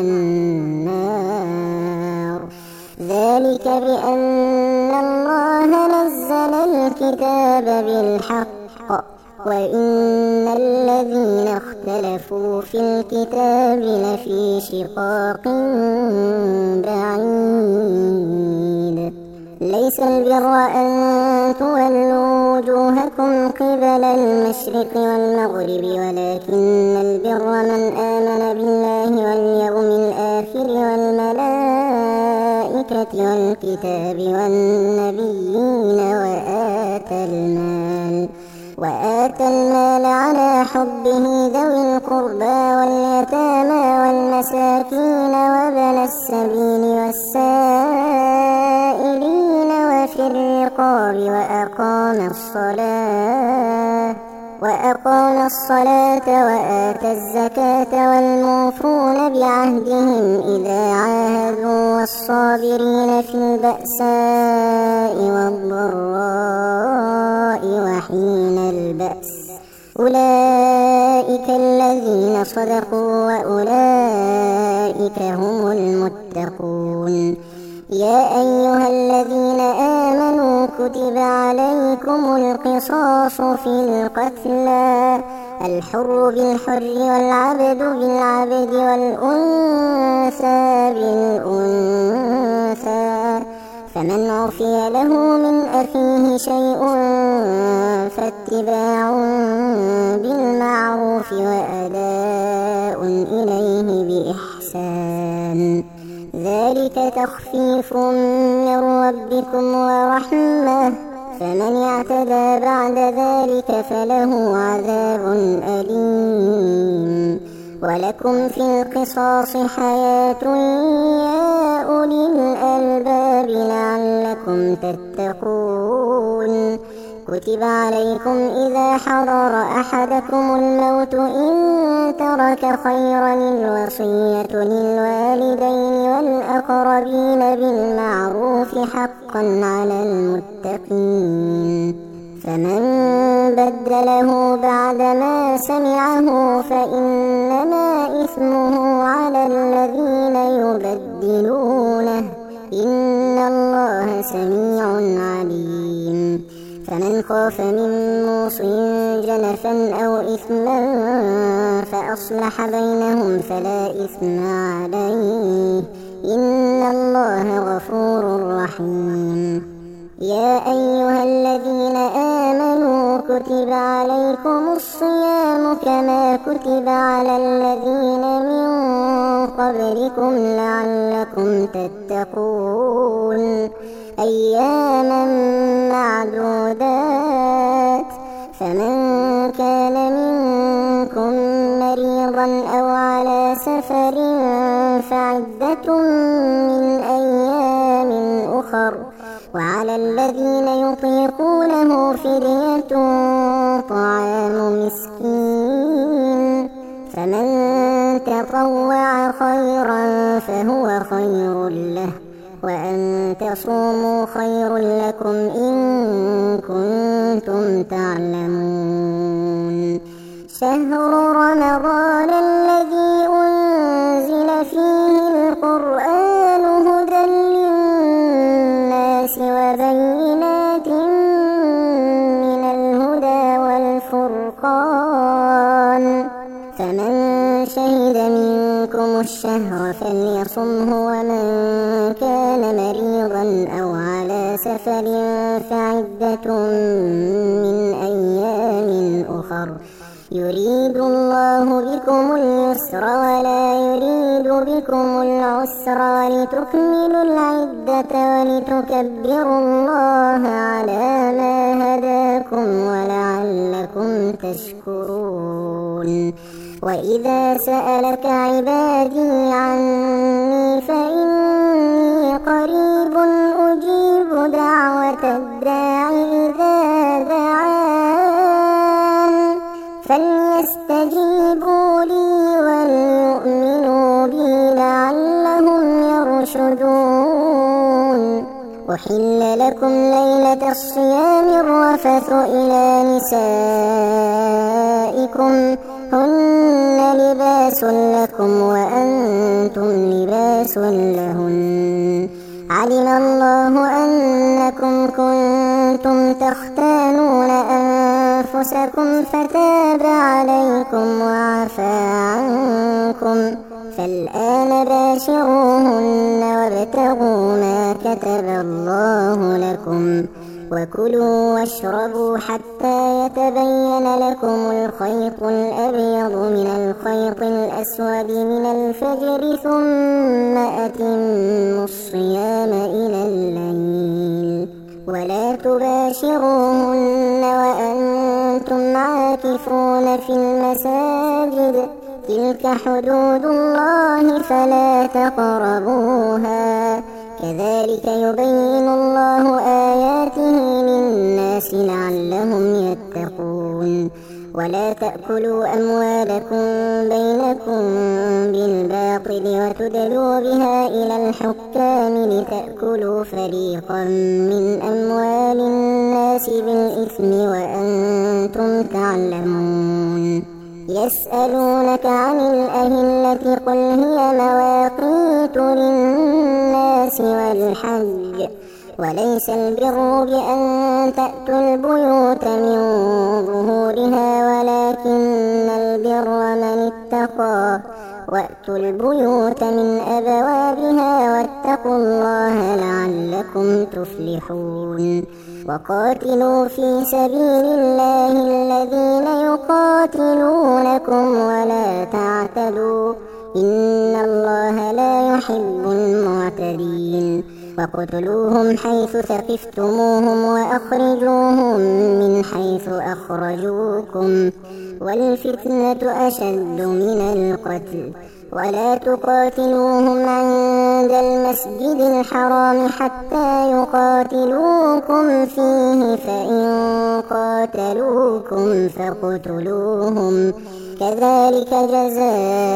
النار. ذلك بأن الله نزل الكتاب بالحق وإن الذين اختلفوا في الكتاب لفي شقاق بعيد. ليس البر أن تولوا وجوهكم قبل المشرق والمغرب ولكن البر من آمن بالله واليوم الآخر والملائكة البينات والكتاب والنبيين وآتى المال وآتى المال على حبه ذوي القربى واليتامى والمساكين وابن السبيل والسائلين وفي الرقاب وأقام الصلاة وأقام الصلاة وآتى الزكاة والموفون بعهدهم إذا عاهدوا والصابرين في البأساء والضراء وحين البأس أولئك الذين صدقوا وأولئك هم المتقون. يا أيها الذين آمنوا كتب عليكم القصاص في القتلى الحر بالحر والعبد بالعبد والأنثى بالأنثى فمن عفي له من أخيه شيء فاتباع بالمعروف وأداء إليه بإحسان ذلك تخفيف من ربكم ورحمة فمن اعتدى بعد ذلك فله عذاب أليم. ولكم في القصاص حياة يا أولي الألباب لعلكم تتقون. كتب عليكم إذا حضر أحدكم الموت إن ترك خيرا الوصية للوالدين والأقربين بالمعروف حقا على المتقين. فمن بدله بعدما سمعه فإنما إثمه على الذين يبدلونه إن الله سميع عليم. فمن خاف من موص جنفا أو إثما فأصلح بينهم فلا إثم عليه إن الله غفور رحيم. يا أيها الذين آمنوا كتب عليكم الصيام كما كتب على الذين من قبلكم لعلكم تتقون أياما معدودات. فمن كان منكم مريضا أو على سفر فعدة من أيام أخر وعلى الذين يطيقونه فدية طعام مسكين فمن تطوع خيرا فهو خير له وأن تصوموا خير لكم إن كنتم تعلمون. شهر رمضان الذي أنزل فيه القرآن هدى للناس وبينات من الهدى والفرقان فمن شهد منكم الشهر فليصمه ومن كان مريضا أو على سفر فعدة من أيام أخر يريد الله بكم اليسر ولا يريد بكم العسر ولتكملوا العدة ولتكبروا الله على ما هداكم ولعلكم تشكرون. وإذا سألك عبادي عني فإني قريب أجيب دعوة الداع إذا دعان فليستجيبوا لي وليؤمنوا بي لعلهم يرشدون. أحل لكم ليلة الصيام الرفث إلى نسائكم هن لباس لكم وأنتم لباس لهن علم الله أنكم كنتم تختانون أنفسكم فتاب عليكم وعفى عنكم فالآن باشروهن وابتغوا ما كتب الله لكم وكلوا واشربوا حتى يتبين لكم الخيط الأبيض من الخيط الأسود من الفجر ثم أتموا الصيام إلى الليل ولا تباشروهن وأنتم عاكفون في المساجد تلك حدود الله فلا تقربوها كذلك يبين الله آياته للناس لعلهم يتقون ولا تأكلوا أموالكم بينكم بالباطل وتدلوا بها إلى الحكام لتأكلوا فريقا من أموال الناس بالإثم وأنتم تعلمون يسألونك عن الأهلة قل هي مواقيت للناس والحج وليس البر بأن تأتوا البيوت من ظهورها ولكن البر من اتقى وأتوا البيوت من أبوابها واتقوا الله لعلكم تفلحون وقاتلوا في سبيل الله الذين يقاتلونكم ولا تعتدوا إن الله لا يحب المعتدين وقتلوهم حيث ثقفتموهم وأخرجوهم من حيث أخرجوكم والفتنة أشد من القتل ولا تقاتلوهم عند المسجد الحرام حتى يقاتلوكم فيه فإن قاتلوكم فاقتلوهم كذلك جزاء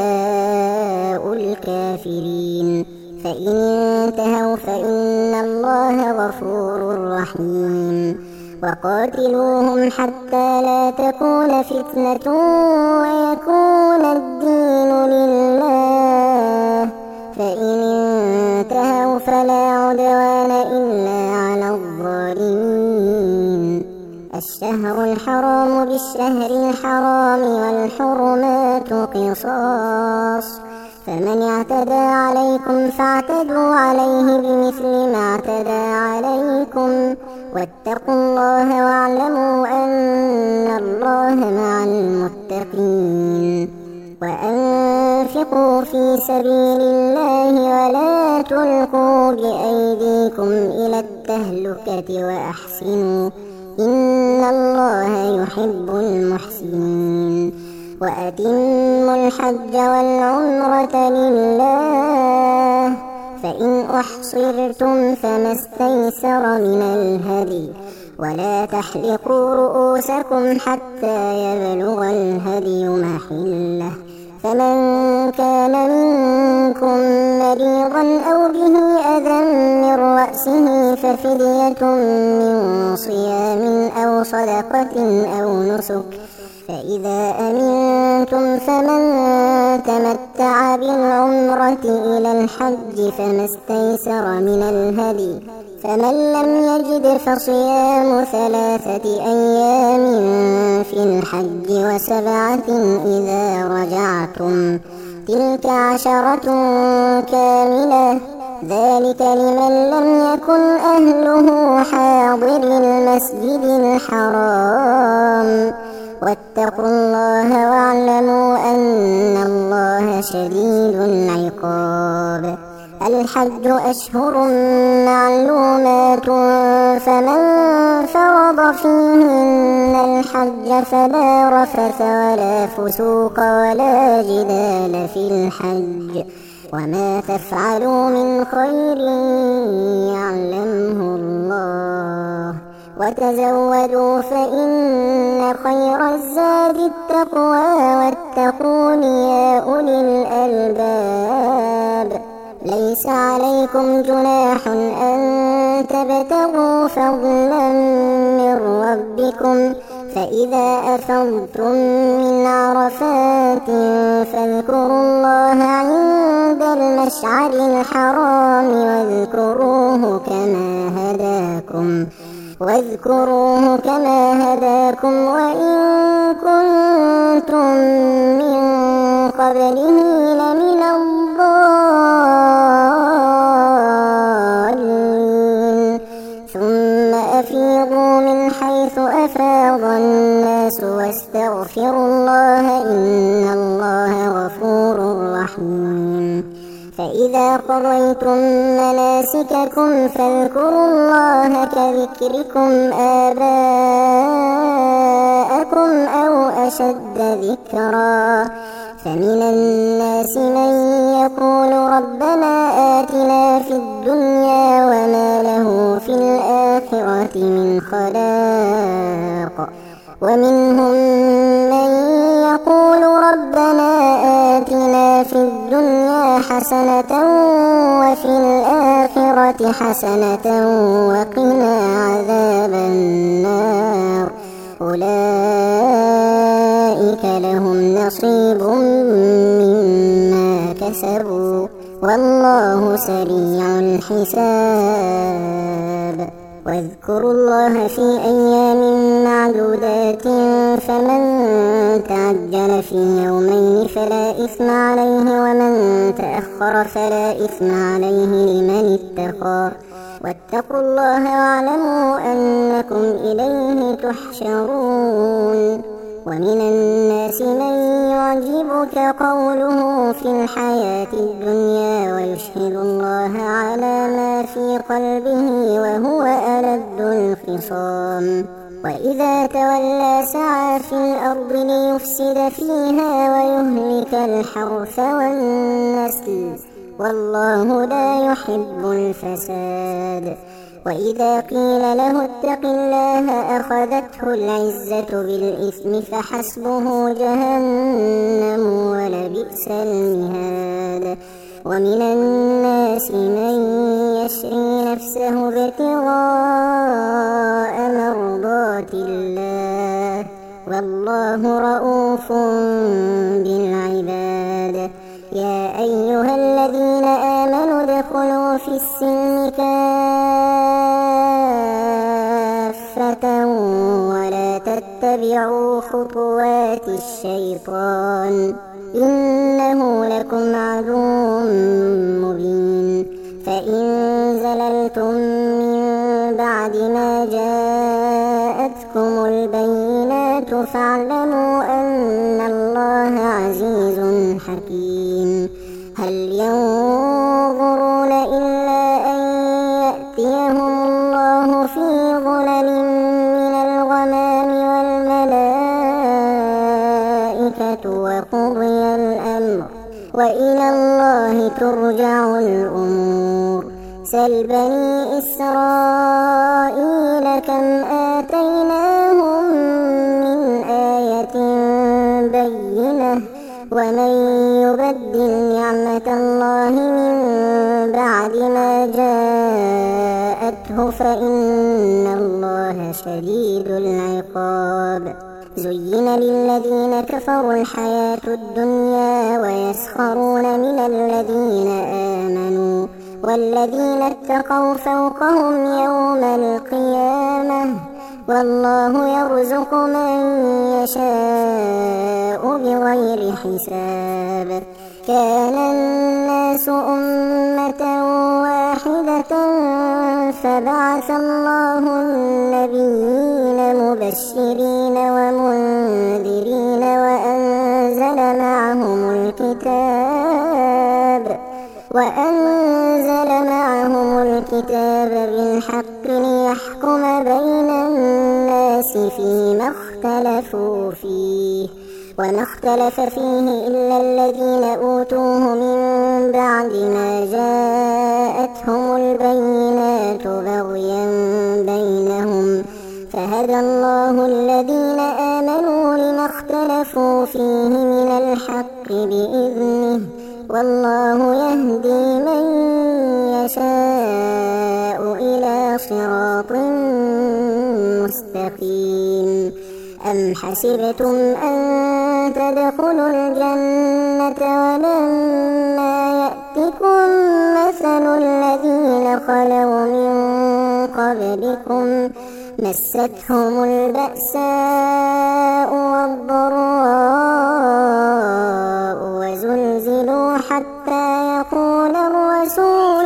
الكافرين فإن انتهوا فإن الله غفور رحيم وقاتلوهم حتى لا تكون فتنة ويكون الدين لله فإن انتهوا فلا عدوان إلا على الظالمين الشهر الحرام بالشهر الحرام والحرمات قصاص فمن اعتدى عليكم فاعتدوا عليه بمثل ما اعتدى عليكم واتقوا الله واعلموا أن الله مع المتقين وأنفقوا في سبيل الله ولا تلقوا بأيديكم إلى التهلكة وأحسنوا إن الله يحب المحسنين وأتموا الحج والعمرة لله فإن أحصرتم فما استيسر من الهدي ولا تحلقوا رؤوسكم حتى يبلغ الهدي محله فمن كان منكم مريضا أو به أذى من رأسه ففدية من صيام أو صدقة أو نسك فإذا أمنتم فمن تمتع بالعمرة إلى الحج فما استيسر من الهدي فمن لم يجد فصيام ثلاثة أيام في الحج وسبعة إذا رجعتم تلك عشرة كاملة ذلك لمن لم يكن أهله حاضر المسجد الحرام واتقوا الله واعلموا أن الله شديد العقاب الحج أشهر معلومات فمن فرض فيهن الحج فلا رفث ولا فسوق ولا جدال في الحج وما تفعلوا من خير يعلمه الله وتزودوا فإن خير الزاد التقوى واتقون يا أولي الألباب ليس عليكم جناح أن تبتغوا فضلا من ربكم فإذا أفضتم من عرفات فاذكروا الله عند المشعر الحرام واذكروه كما هداكم واذكروه كما هداكم وإن كنتم من قبله لمن الضالين ثم أفيضوا وتفاضى الناس واستغفروا الله إن الله غفور رحيم. فإذا قضيتم مناسككم فاذكروا الله كذكركم آباءكم أو أشد ذكرا. فمن الناس من يقول ربنا آتنا في الدنيا وما له في الآخرة من خلاق. ومنهم من يقول ربنا آتنا في الدنيا حسنة وفي الآخرة حسنة وقنا عذاب النار. أولئك لهم نصيب مما كسبوا والله سريع الحساب. واذكروا الله في أيام معدودات فمن تعجل في يومين فلا إثم عليه ومن تأخر فلا إثم عليه لمن اتقى. واتقوا الله واعلموا أنكم إليه تحشرون. ومن الناس من يعجبك قوله في الحياة الدنيا ويشهد الله على ما في قلبه وهو ألد الخصام. وإذا تولى سعى في الأرض ليفسد فيها ويهلك الحرث والنسل والله لا يحب الفساد. وإذا قيل له اتق الله أخذته العزة بالإثم فحسبه جهنم ولبئس المهاد. ومن الناس من يشري نفسه ابتغاء مرضات الله والله رؤوف بالعباد. يا أيها الذين آمنوا ادخلوا في السلم كافة ولا تتبعوا خطوات الشيطان إنه لكم عدو مبين. فإن زللتم من بعد ما جاءتكم البينات فاعلموا أن الله عزيز حكيم. هل ينظرون إلا أن يأتيهم الله في ظلل من الغمام والملائكة وقضي الأمر وإلى الله ترجع الأمور. سل بني إسرائيل كم آتيناهم من آية بينة ومن يبدل نعمة الله من بعد ما جاءته فإن الله شديد العقاب. زين للذين كفروا الحياة الدنيا ويسخرون من الذين آمنوا والذين اتقوا فوقهم يوم القيامة والله يرزق من يشاء بغير حساب. كان الناس أمة واحدة فبعث الله النبيين مبشرين ومنذرين وأنزل معهم الكتاب وأنزل معهم الكتاب بالحق ليحكم بين الناس فيما اختلفوا فيه وما اختلف فيه إلا الذين أوتوه من بعد ما جاءتهم البينات بغيا بينهم فهدى الله الذين آمنوا لما اختلفوا فيه من الحق بإذنه والله يهدي من يشاء إلى صراط مستقيم. أم حسبتم أن تدخلوا الجنة ولما يأتكم مثل الذين خلوا من قبلكم مستهم البأساء والضراء وزلزلوا حتى يقول الرسول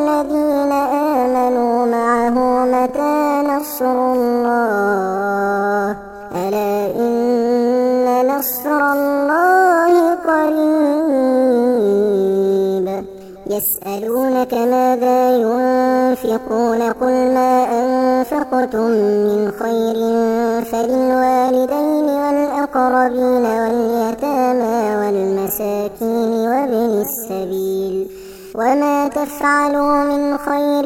والذين آمنوا معه متى نصر الله يسألونك ماذا ينفقون قل ما أنفقتم من خير فللوالدين والأقربين واليتامى والمساكين وابن السبيل وما تفعلوا من خير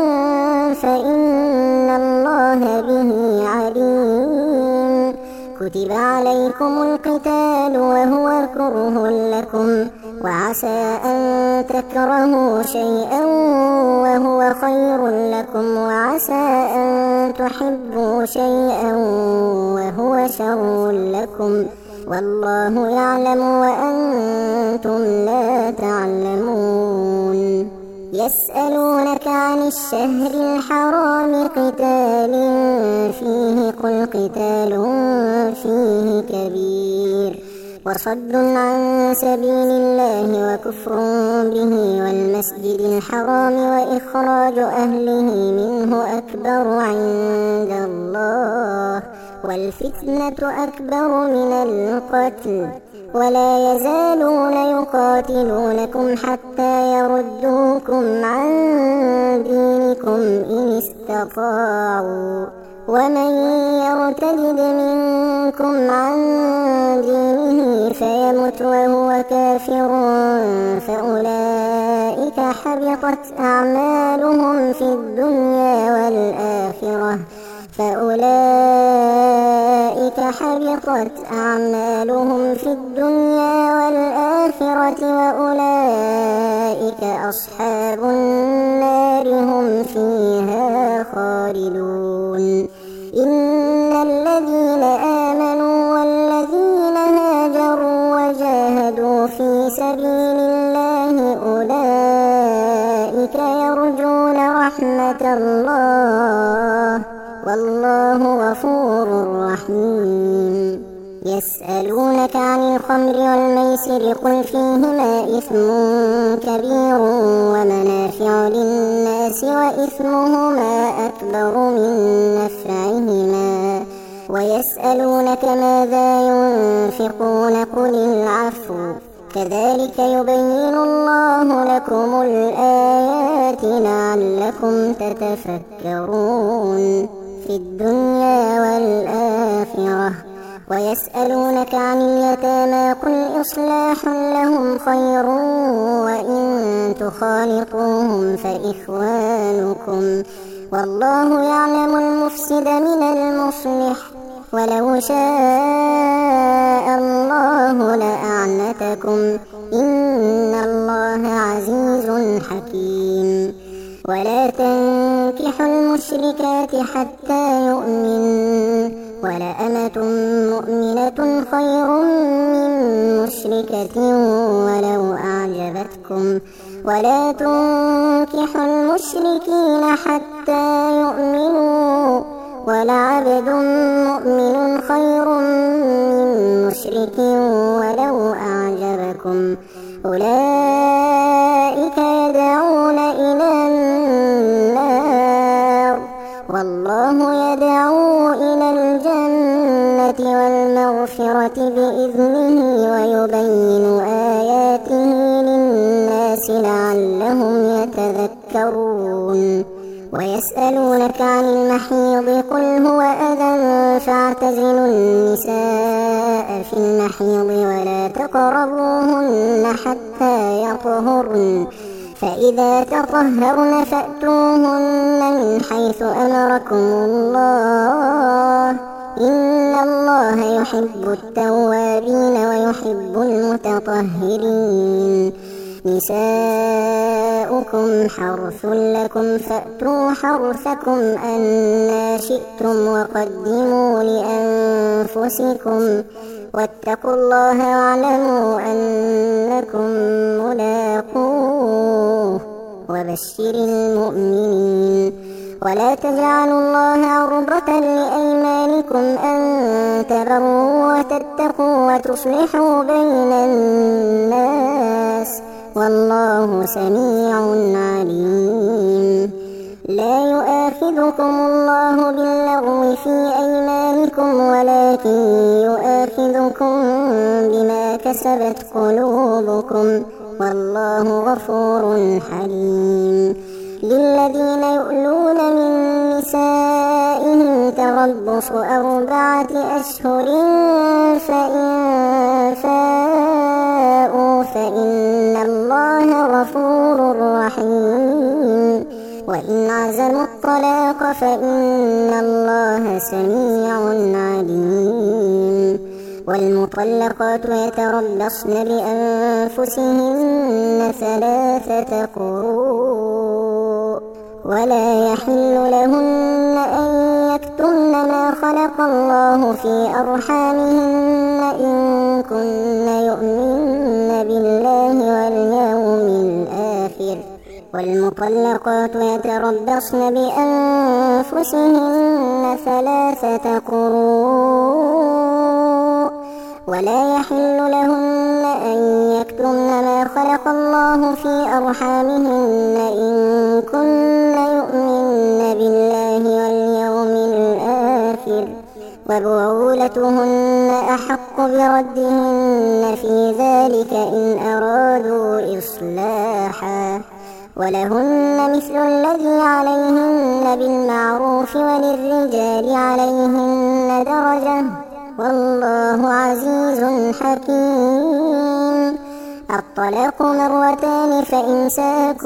فإن الله به عليم كتب عليكم القتال وهو كره لكم وعسى أن تكرهوا شيئا وهو خير لكم وعسى أن تحبوا شيئا وهو شر لكم والله يعلم وأنتم لا تعلمون يسألونك عن الشهر الحرام قتال فيه قل قتال فيه كبير وصد عن سبيل الله وكفر به والمسجد الحرام وإخراج أهله منه أكبر عند الله والفتنة أكبر من القتل ولا يزالون يقاتلونكم حتى يردوكم عن دينكم إن استطاعوا ومن يرتد منكم عن دينه فيمت وهو كافر فأولئك حبطت أعمالهم في الدنيا والآخرة فأولئك حبطت أعمالهم في الدنيا والآخرة وأولئك أصحاب النار هم فيها خالدون إن الذين آمنوا والذين هاجروا وجاهدوا في سبيل الله أولئك يرجون رحمة الله والله غفور رحيم يسألونك عن الخمر والميسر قل فيهما إثم كبير ومنافع للناس وإثمهما أكبر من نفعهما ويسألونك ماذا ينفقون قل العفو كذلك يبين الله لكم الآيات لعلكم تتفكرون في الدنيا والآخرة ويسألونك عن اليتامى قل إصلاح لهم خير وإن تخالطوهم فإخوانكم والله يعلم المفسد من المصلح ولو شاء الله لأعنتكم إن الله عزيز حكيم ولا تنكحوا المشركات حتى يؤمنوا ولأمة مؤمنة خير من مشركة ولو أعجبتكم ولا تنكحوا المشركين حتى يؤمنوا ولعبد مؤمن خير من مشرك ولو أعجبكم أولئك يدعون إلى النار والله يدعو إلى الجنة والمغفرة بإذنه ويبين آياته للناس لعلهم يتذكرون ويسألونك عن المحيض قل هو أذى فاعتزلوا النساء في المحيض ولا تقربوهن حتى يطهرن فإذا تطهرن فأتوهن من حيث أمركم الله إن الله يحب التوابين ويحب المتطهرين نساؤكم حرث لكم فأتوا حرثكم أنى شئتم وقدموا لأنفسكم واتقوا الله واعلموا أنكم ملاقوه وبشر المؤمنين ولا تجعلوا الله عرضة لأيمانكم أن تبروا وتتقوا وتصلحوا بين الناس والله سميع عليم لا يؤاخذكم الله باللغو في أيمانكم ولكن يؤاخذكم بما كسبت قلوبكم والله غفور حليم. للذين يؤلون من نسائهم تربص أربعة أشهر فإن فاءوا فإن الله غفور رحيم. وإن عزموا الطلاق فإن الله سميع عليم. والمطلقات يتربصن بأنفسهن ثلاثة قروء ولا يحل لهن أن يكتمن ما خلق الله في أرحامهن إن كن يؤمن بالله واليوم الآخر. والمطلقات يتربصن بأنفسهن ثلاثة قروء ولا يحل لهن أن يكتمن ما خلق الله في أرحامهن إن كن يؤمن بالله واليوم الآخر. وبعولتهن أحق بردهن في ذلك إن أرادوا إصلاحا. ولهن مثل الذي عليهن بالمعروف وللرجال عليهن درجة والله عزيز حكيم. الطلاق مرتان فإمساك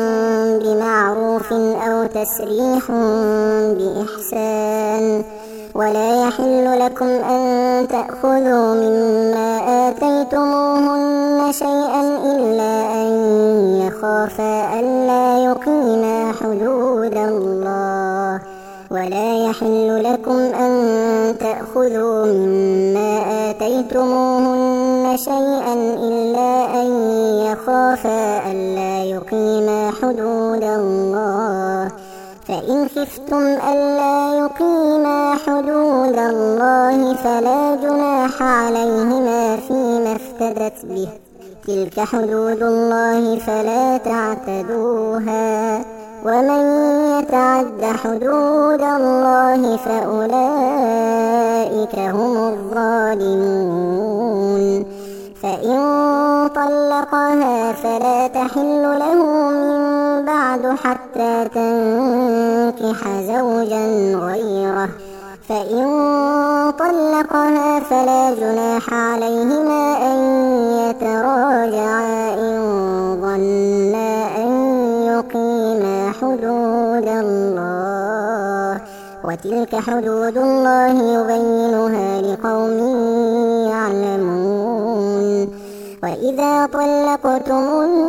بمعروف أو تسريح بإحسان. ولا يحل لكم أن تأخذوا مما آتيتموهن شيئا إلا أن يخافا ألا يقيما حدود الله. ولا يحل لكم أن تأخذوا مما آتيتموهن شيئا إلا أن يخافا ألا يقيما حدود الله. فإن خفتم ألا يقيما حدود الله فلا جناح عليهما فيما افتدت به. تلك حدود الله فلا تعتدوها. ومن يتعد حدود الله فأولئك هم الظالمون. فإن طلقها فلا تحل له من بعد حتى تنكح زوجا غيره. فإن طلقها فلا جناح عليهما أن يتراجعا إن ظنا أن يقيما حدود الله. وتلك حدود الله يبينها لقوم يعلمون. وإذا طلقتم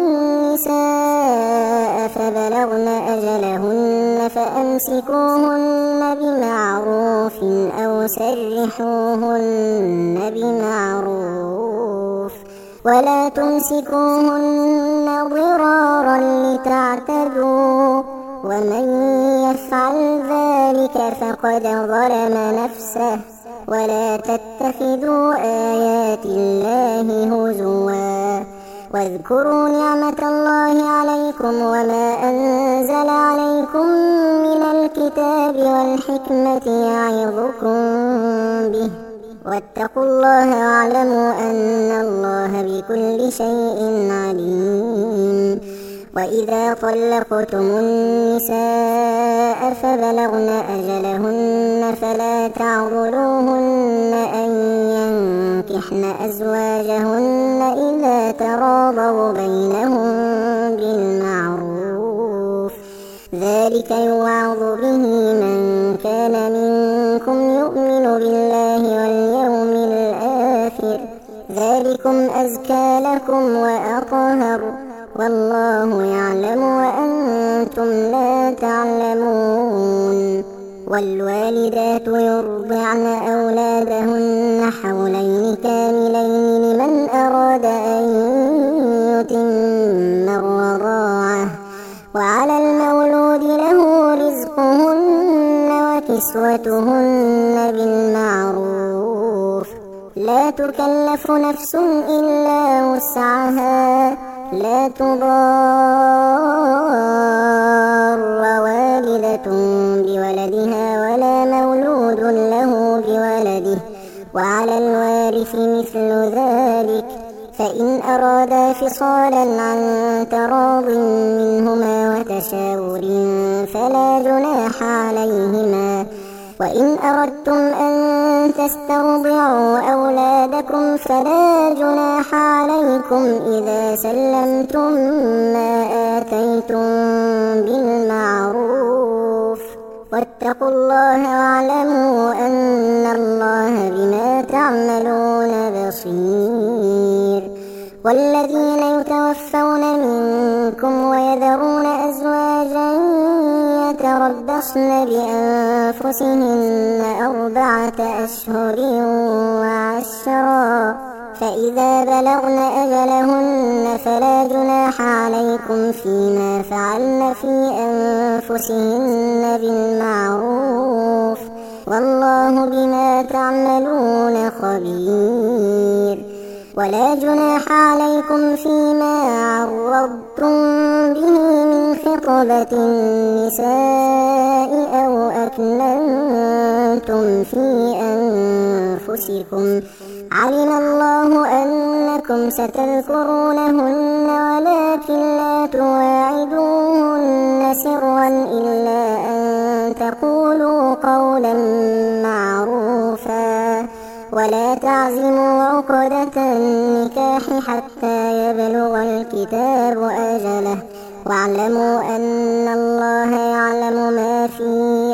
النساء فبلغن أجلهن فأمسكوهن بمعروف أو سرحوهن بمعروف ولا تمسكوهن ضرارا لتعتدوا. ومن يفعل ذلك فقد ظلم نفسه. ولا تتخذوا آيات الله هزوا. واذكروا نعمة الله عليكم وما أنزل عليكم من الكتاب والحكمة يعظكم به. واتقوا الله واعلموا أن الله بكل شيء عليم. وإذا طلقتم النساء فبلغن أجلهن فلا تعضلوهن أن ينكحن أزواجهن إذا تراضوا بينهم بالمعروف. ذلك يوعظ به من كان منكم يؤمن بالله واليوم الآخر. ذلكم أزكى لكم وأطهر والله يعلم وأنتم لا تعلمون. والوالدات يرضعن أولادهن حولين كاملين لمن أراد أن يتم الرضاعة. وعلى المولود له رزقهن وكسوتهن بالمعروف. لا تكلف نفس إلا وسعها. لا تضار والدة بولدها ولا مولود له بولده. وعلى الوارث مثل ذلك. فإن أرادا فصالا عن تراض منهما وتشاور فلا جناح عليهما. وإن أردتم أن تسترضعوا أولادكم فلا جناح عليكم إذا سلمتم ما آتيتم بالمعروف. واتقوا الله واعلموا أن الله بما تعملون بصير. والذين يتوفون منكم ويذرون أزواجا يتربصن بأنفسهن أربعة أشهر وعشرا، فإذا بلغن أجلهن فلا جناح عليكم فيما فعلن في أنفسهن بالمعروف، والله بما تعملون خبير. ولا جناح عليكم فيما عرضتم به من خطبة النساء أو أكننتم في أنفسكم، علم الله أنكم ستذكرونهن ولكن لا تواعدوهن سرا إلا أن تقولوا قولا معروفا. ولا تعزموا عقدة النكاح حتى يبلغ الكتاب أجله، واعلموا أن الله يعلم ما في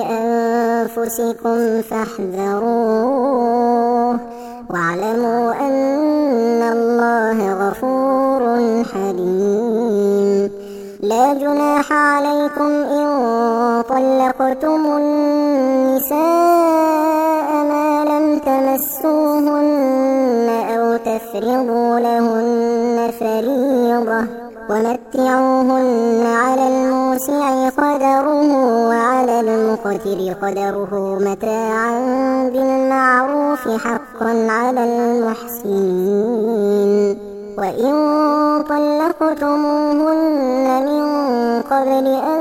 أنفسكم فاحذروه، واعلموا أن الله غفور حليم. لا جناح عليكم إن طلقتم النساء ما لم تمسوهن أو تفرضوا لهن فريضة، ومتعوهن على الموسع قدره وعلى المقتر قدره متاعا بالمعروف حقا على المحسنين. وإن طلقتموهن من قبل أن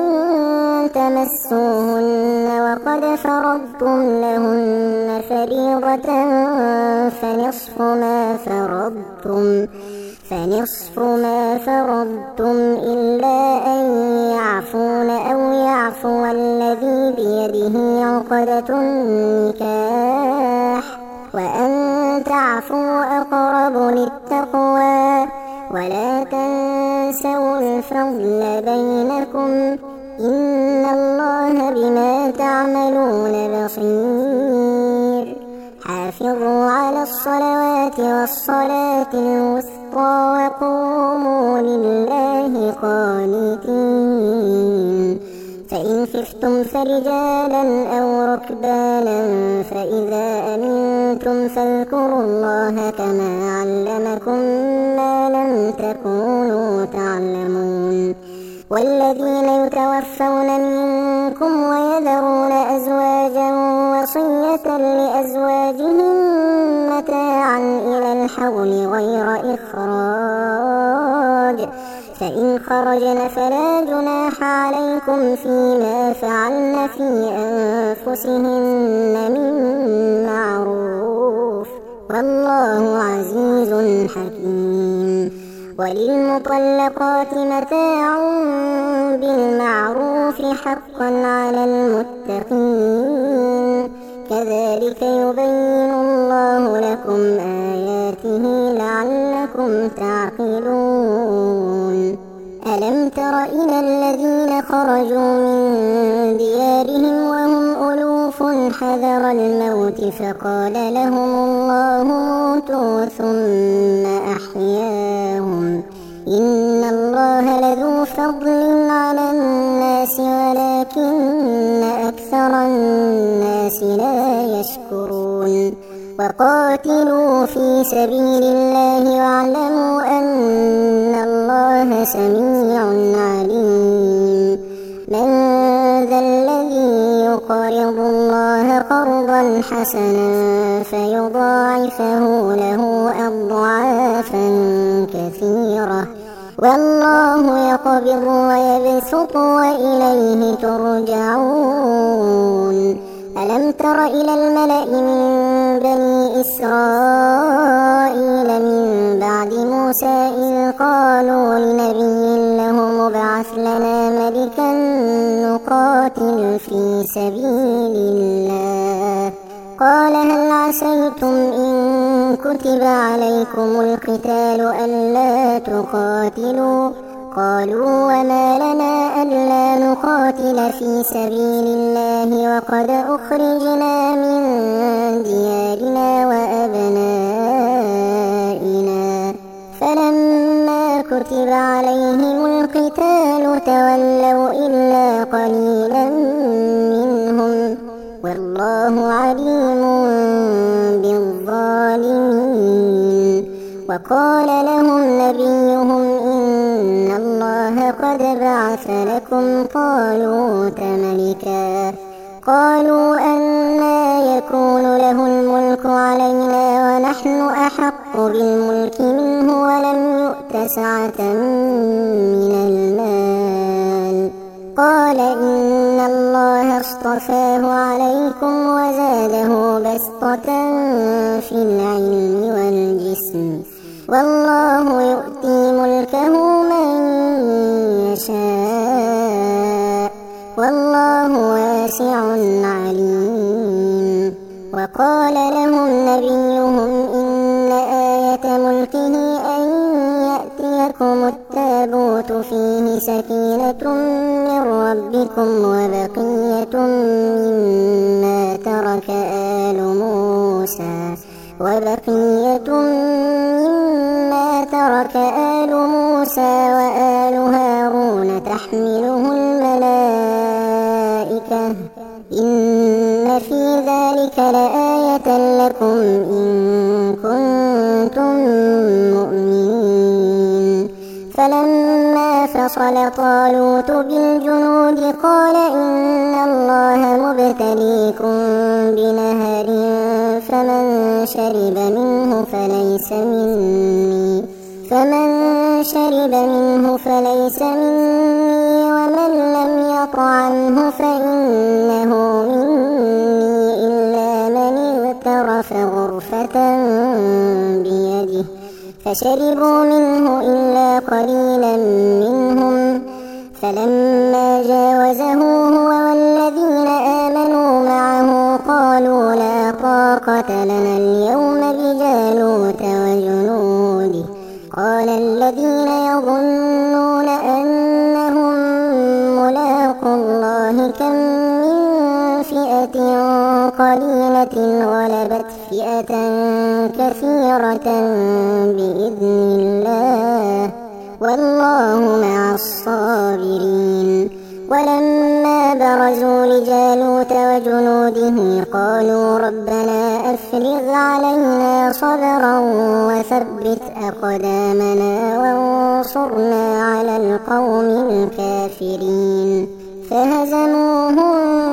تمسوهن وقد فرضتم لهن فريضة فنصف ما فرضتم فنصف ما فرضتم إلا أن يعفون أو يعفو الذي بيده عقدة النكاح، وأن تعفوا أقرب للتقوى. ولا تنسوا الفضل بينكم، إن الله بما تعملون بصير. حافظوا على الصلوات والصلاة الوسطى وقوموا لله قانتين. فإن خفتم فرجالا أو ركبانا فإذا أمنتم فاذكروا الله كما علمكم ما لم تكونوا تعلمون. والذين يتوفون منكم ويذرون أزواجا وصية لأزواجهم متاعا إلى الحول غير إخراج، فإن خرجن فلا جناح عليكم فيما فعلن في أنفسهن من معروف، والله عزيز حكيم. وللمطلقات متاع بالمعروف حقا على المتقين، كذلك يبين الله لكم آياته لعلكم تعقلون. ألم تر إلى الذين خرجوا من ديارهم وهم ألوف حذر الموت فقال لهم الله موتوا ثم أحياهم، إن الله لذو فضل على الناس ولكن أكثر الناس لا يشكرون. وقاتلوا في سبيل الله واعلموا أن الله سميع عليم. من ذا الذي يقرض الله قرضا حسنا فيضاعفه له أضعافا كثيرة، والله يقبض ويبسط وإليه ترجعون. ألم تر إلى الملأ من بني إسرائيل من بعد موسى سبيل الله. قال هل عسيتم إن كتب عليكم القتال ألا تقاتلوا؟ قالوا وما لنا ألا نقاتل في سبيل الله وقد أخرجنا من ديارنا وأبنائنا. فلما كتب عليهم القتال تولوا إلا قليلا منهم والله عليم بالظالمين. وقال لهم نبيهم إن الله قد بعث لكم طالوت ملكا. قالوا أنى يكون له الملك علينا ونحن أحق بالملك منه ولم يؤت سعة من المال. قال إن الله اصطفاه عليكم وزاده بسطة في العلم والجسم والله يؤتي ملكه من يشاء والله واسع عليم. وقال لهم نبيهم إن آية ملكه أن يأتيكم التابوت فيه سكينة من ربكم وبقية مما ترك آل موسى وبقية مما ترك آل موسى وآل هارون تحمله الملائكة إن في ذلك لآية لكم إن كنتم مؤمنين. فلما فصل طالوت بالجنود قال إن الله مبتليكم بنهر فمن شرب منه فليس مني فمن شرب منه فليس مني ومن لم يطعمه فإنه مني إلا من اغترف غرفة بيده. فشربوا منه إلا قليلا منهم. فلما جاوزه هو والذين آمنوا معه قالوا لا طاقة لنا اليوم بجالوت وجنوده. قال الذين يظنون أنهم ملاقو الله كم من فئة قليلة غلبت فئة كثيرة بإذن الله والله مع الصابرين. ولما برزوا لجالوت وجنوده قالوا ربنا أفرغ علينا صبرا وثبت أقدامنا وانصرنا على القوم الكافرين. فهزموهم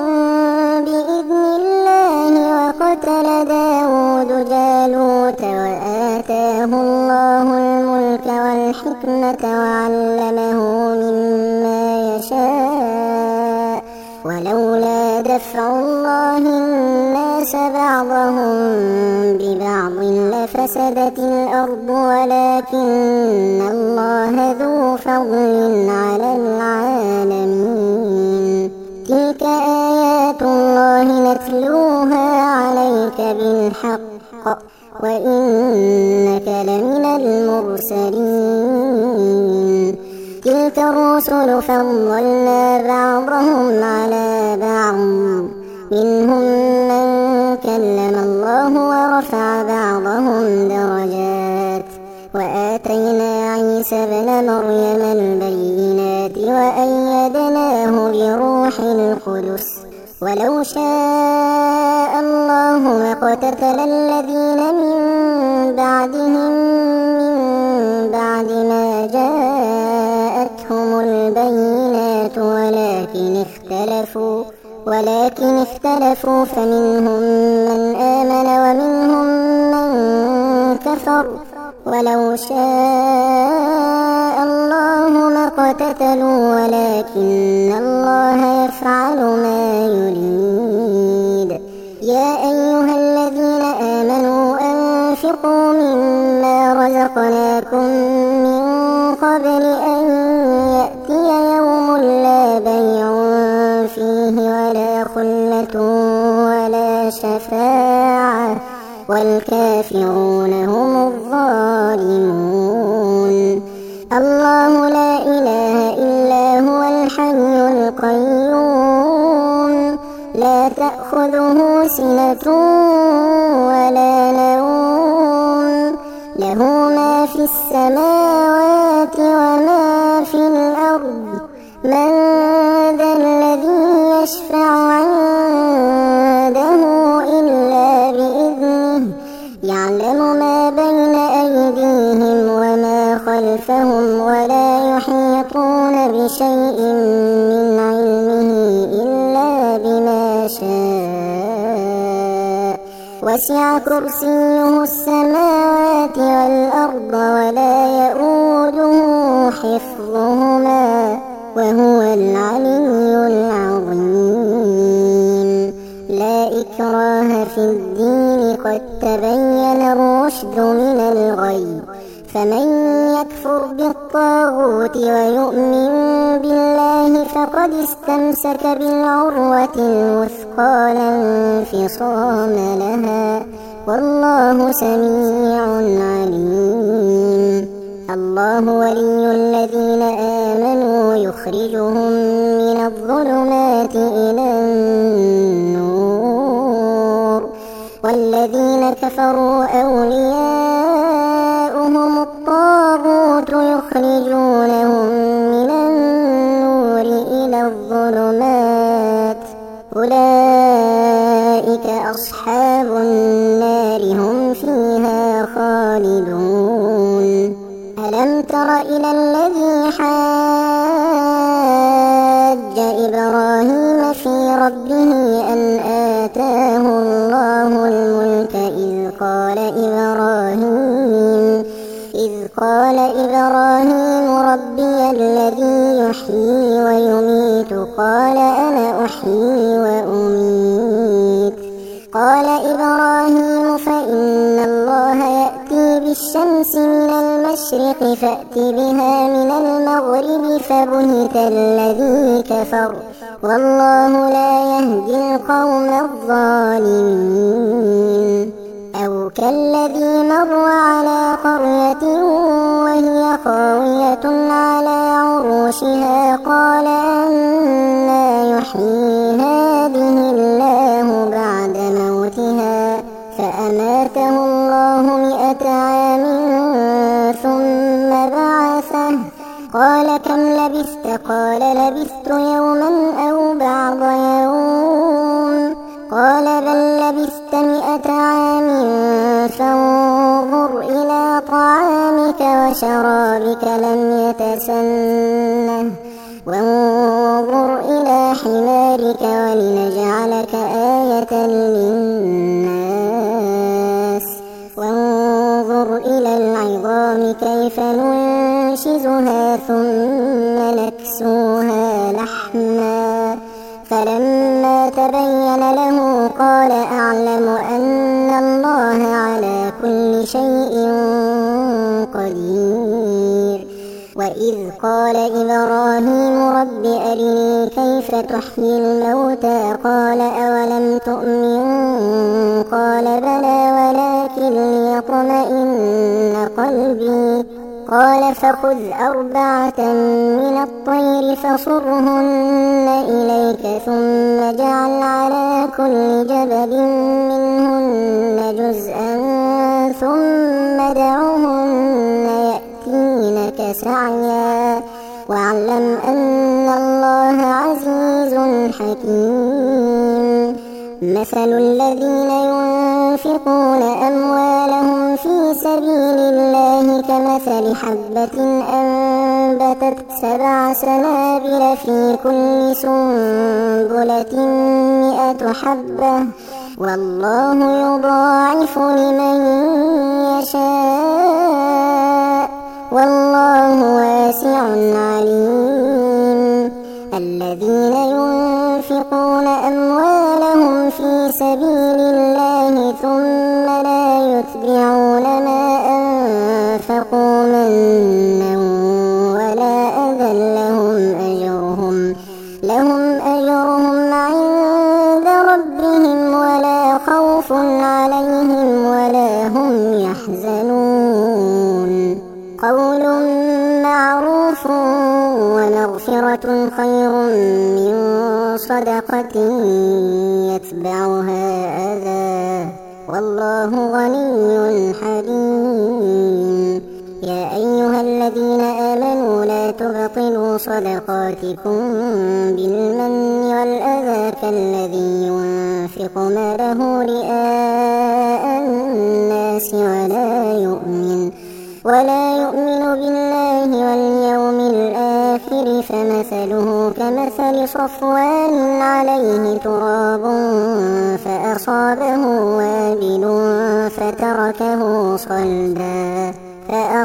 بإذن الله وقتل داود جالوت وآتاه الله الملك والحكمة وعلمه مما يشاء ولولا دفع الله الناس بعضهم ببعض لفسدت الأرض ولكن الله ذو فضل على العالمين. تلك آيات الله نتلوها عليك بالحق وإنك لمن المرسلين. تلك الرسل فضلنا بعضهم على بعض منهم من كلم الله ورفع بعضهم درجات وآتينا عيسى ابن مريم البينات وأيدناه بروح القدس. ولو شاء الله ما اقتتل الذين من بعدهم من بعد ما جاءتهم البينات ولكن اختلفوا ولكن اختلفوا فمنهم من آمن ومنهم من كفر. ولو شاء الله ما اقتتلوا ولكن الله يفعل ما يريد. يا أيها الذين آمنوا أنفقوا مما رزقناكم من قبل أن يأتي يوم لا بيع فيه ولا خلة الشفاعة والكافرون هم الظالمون. الله لا إله إلا هو الحي القيوم لا تأخذه سنة ولا نوم له ما في السماوات وما في الأرض من ذا الذي يشفع عنده إلا بإذنه يعلم ما بين أيديهم وما خلفهم ولا يحيطون بشيء من علمه إلا بما شاء وسع كرسيه السماوات والأرض ولا يؤوده حفظهما وهو العلي العظيم. لا إكراه في الدين قد تبين الرشد من الغي فمن يكفر بالطاغوت ويؤمن بالله فقد استمسك بالعروة الوثقى لا انفصام لها والله سميع عليم. الله ولي الذين آمنوا يخرجهم من الظلمات إلى النور والذين كفروا أولياؤهم الطاغوت يخرجونهم من النور إلى الظلمات أولئك أصحاب النار هم فيها خالدون. ألم تر إلى الذي حاج إبراهيم في ربه أن آتاه الله الملك إذ قال إبراهيم إذ قال إبراهيم ربي الذي يحيي ويميت قال أنا أحيي وأميت قال إبراهيم فإن الله يأتي بالشمس من المشرق فأت بها من المغرب فبهت الذي كفر والله لا يهدي القوم الظالمين. أو كالذي مر على قرية وهي خاوية على عروشها قال أنى يحيي هذه الله بعد موتها فأماته الله مئة عام ثم بعثه قال كم لبثت قال لبثت يوما أو بعض يوم قال بل لبثت مئة عام فانظر إلى طعامك وشرابك لم يتسنه وانظر إلى حمارك ولنجعلك آية للناس وانظر إلى العظام كيف ننشزها ثم نكسوها لحما فلما تبين له قال أعلم أن الله على كل شيء قدير. وإذ قال إبراهيم رب أرني كيف تحيي الموتى قال أولم تؤمن قال بلى ولكن ليطمئن قلبي قال فخذ أربعة من الطير فصرهن إليك ثم اجعل على كل جبل منهن جزءا ثم ادعهن يأتينك سعيا واعلم أن الله عزيز حكيم. مثل الذين ينفقون أموالهم في سبيل الله كمثل حبة أنبتت سبع سنابل في كل سنبلة مئة حبة والله يضاعف لمن يشاء والله واسع عليم. الذين ينفقون أموالهم في سبيل الله ثم لا يتبعون ما أنفقوا منا ولا أذى لهم أجرهم لهم أجرهم عند ربهم ولا خوف هم يحزنون قول معروف ومغفرة خير من صدقة يتبعها أذى والله غني حليم يا أيها الذين آمنوا لا تبطلوا صدقاتكم بالمن والأذى كالذي ينفق ماله رئاء الناس ولا يؤمن ولا يؤمن بالله واليوم الآخر فمثله كمثل صفوان عليه تراب فأصابه وابل فتركه صلدا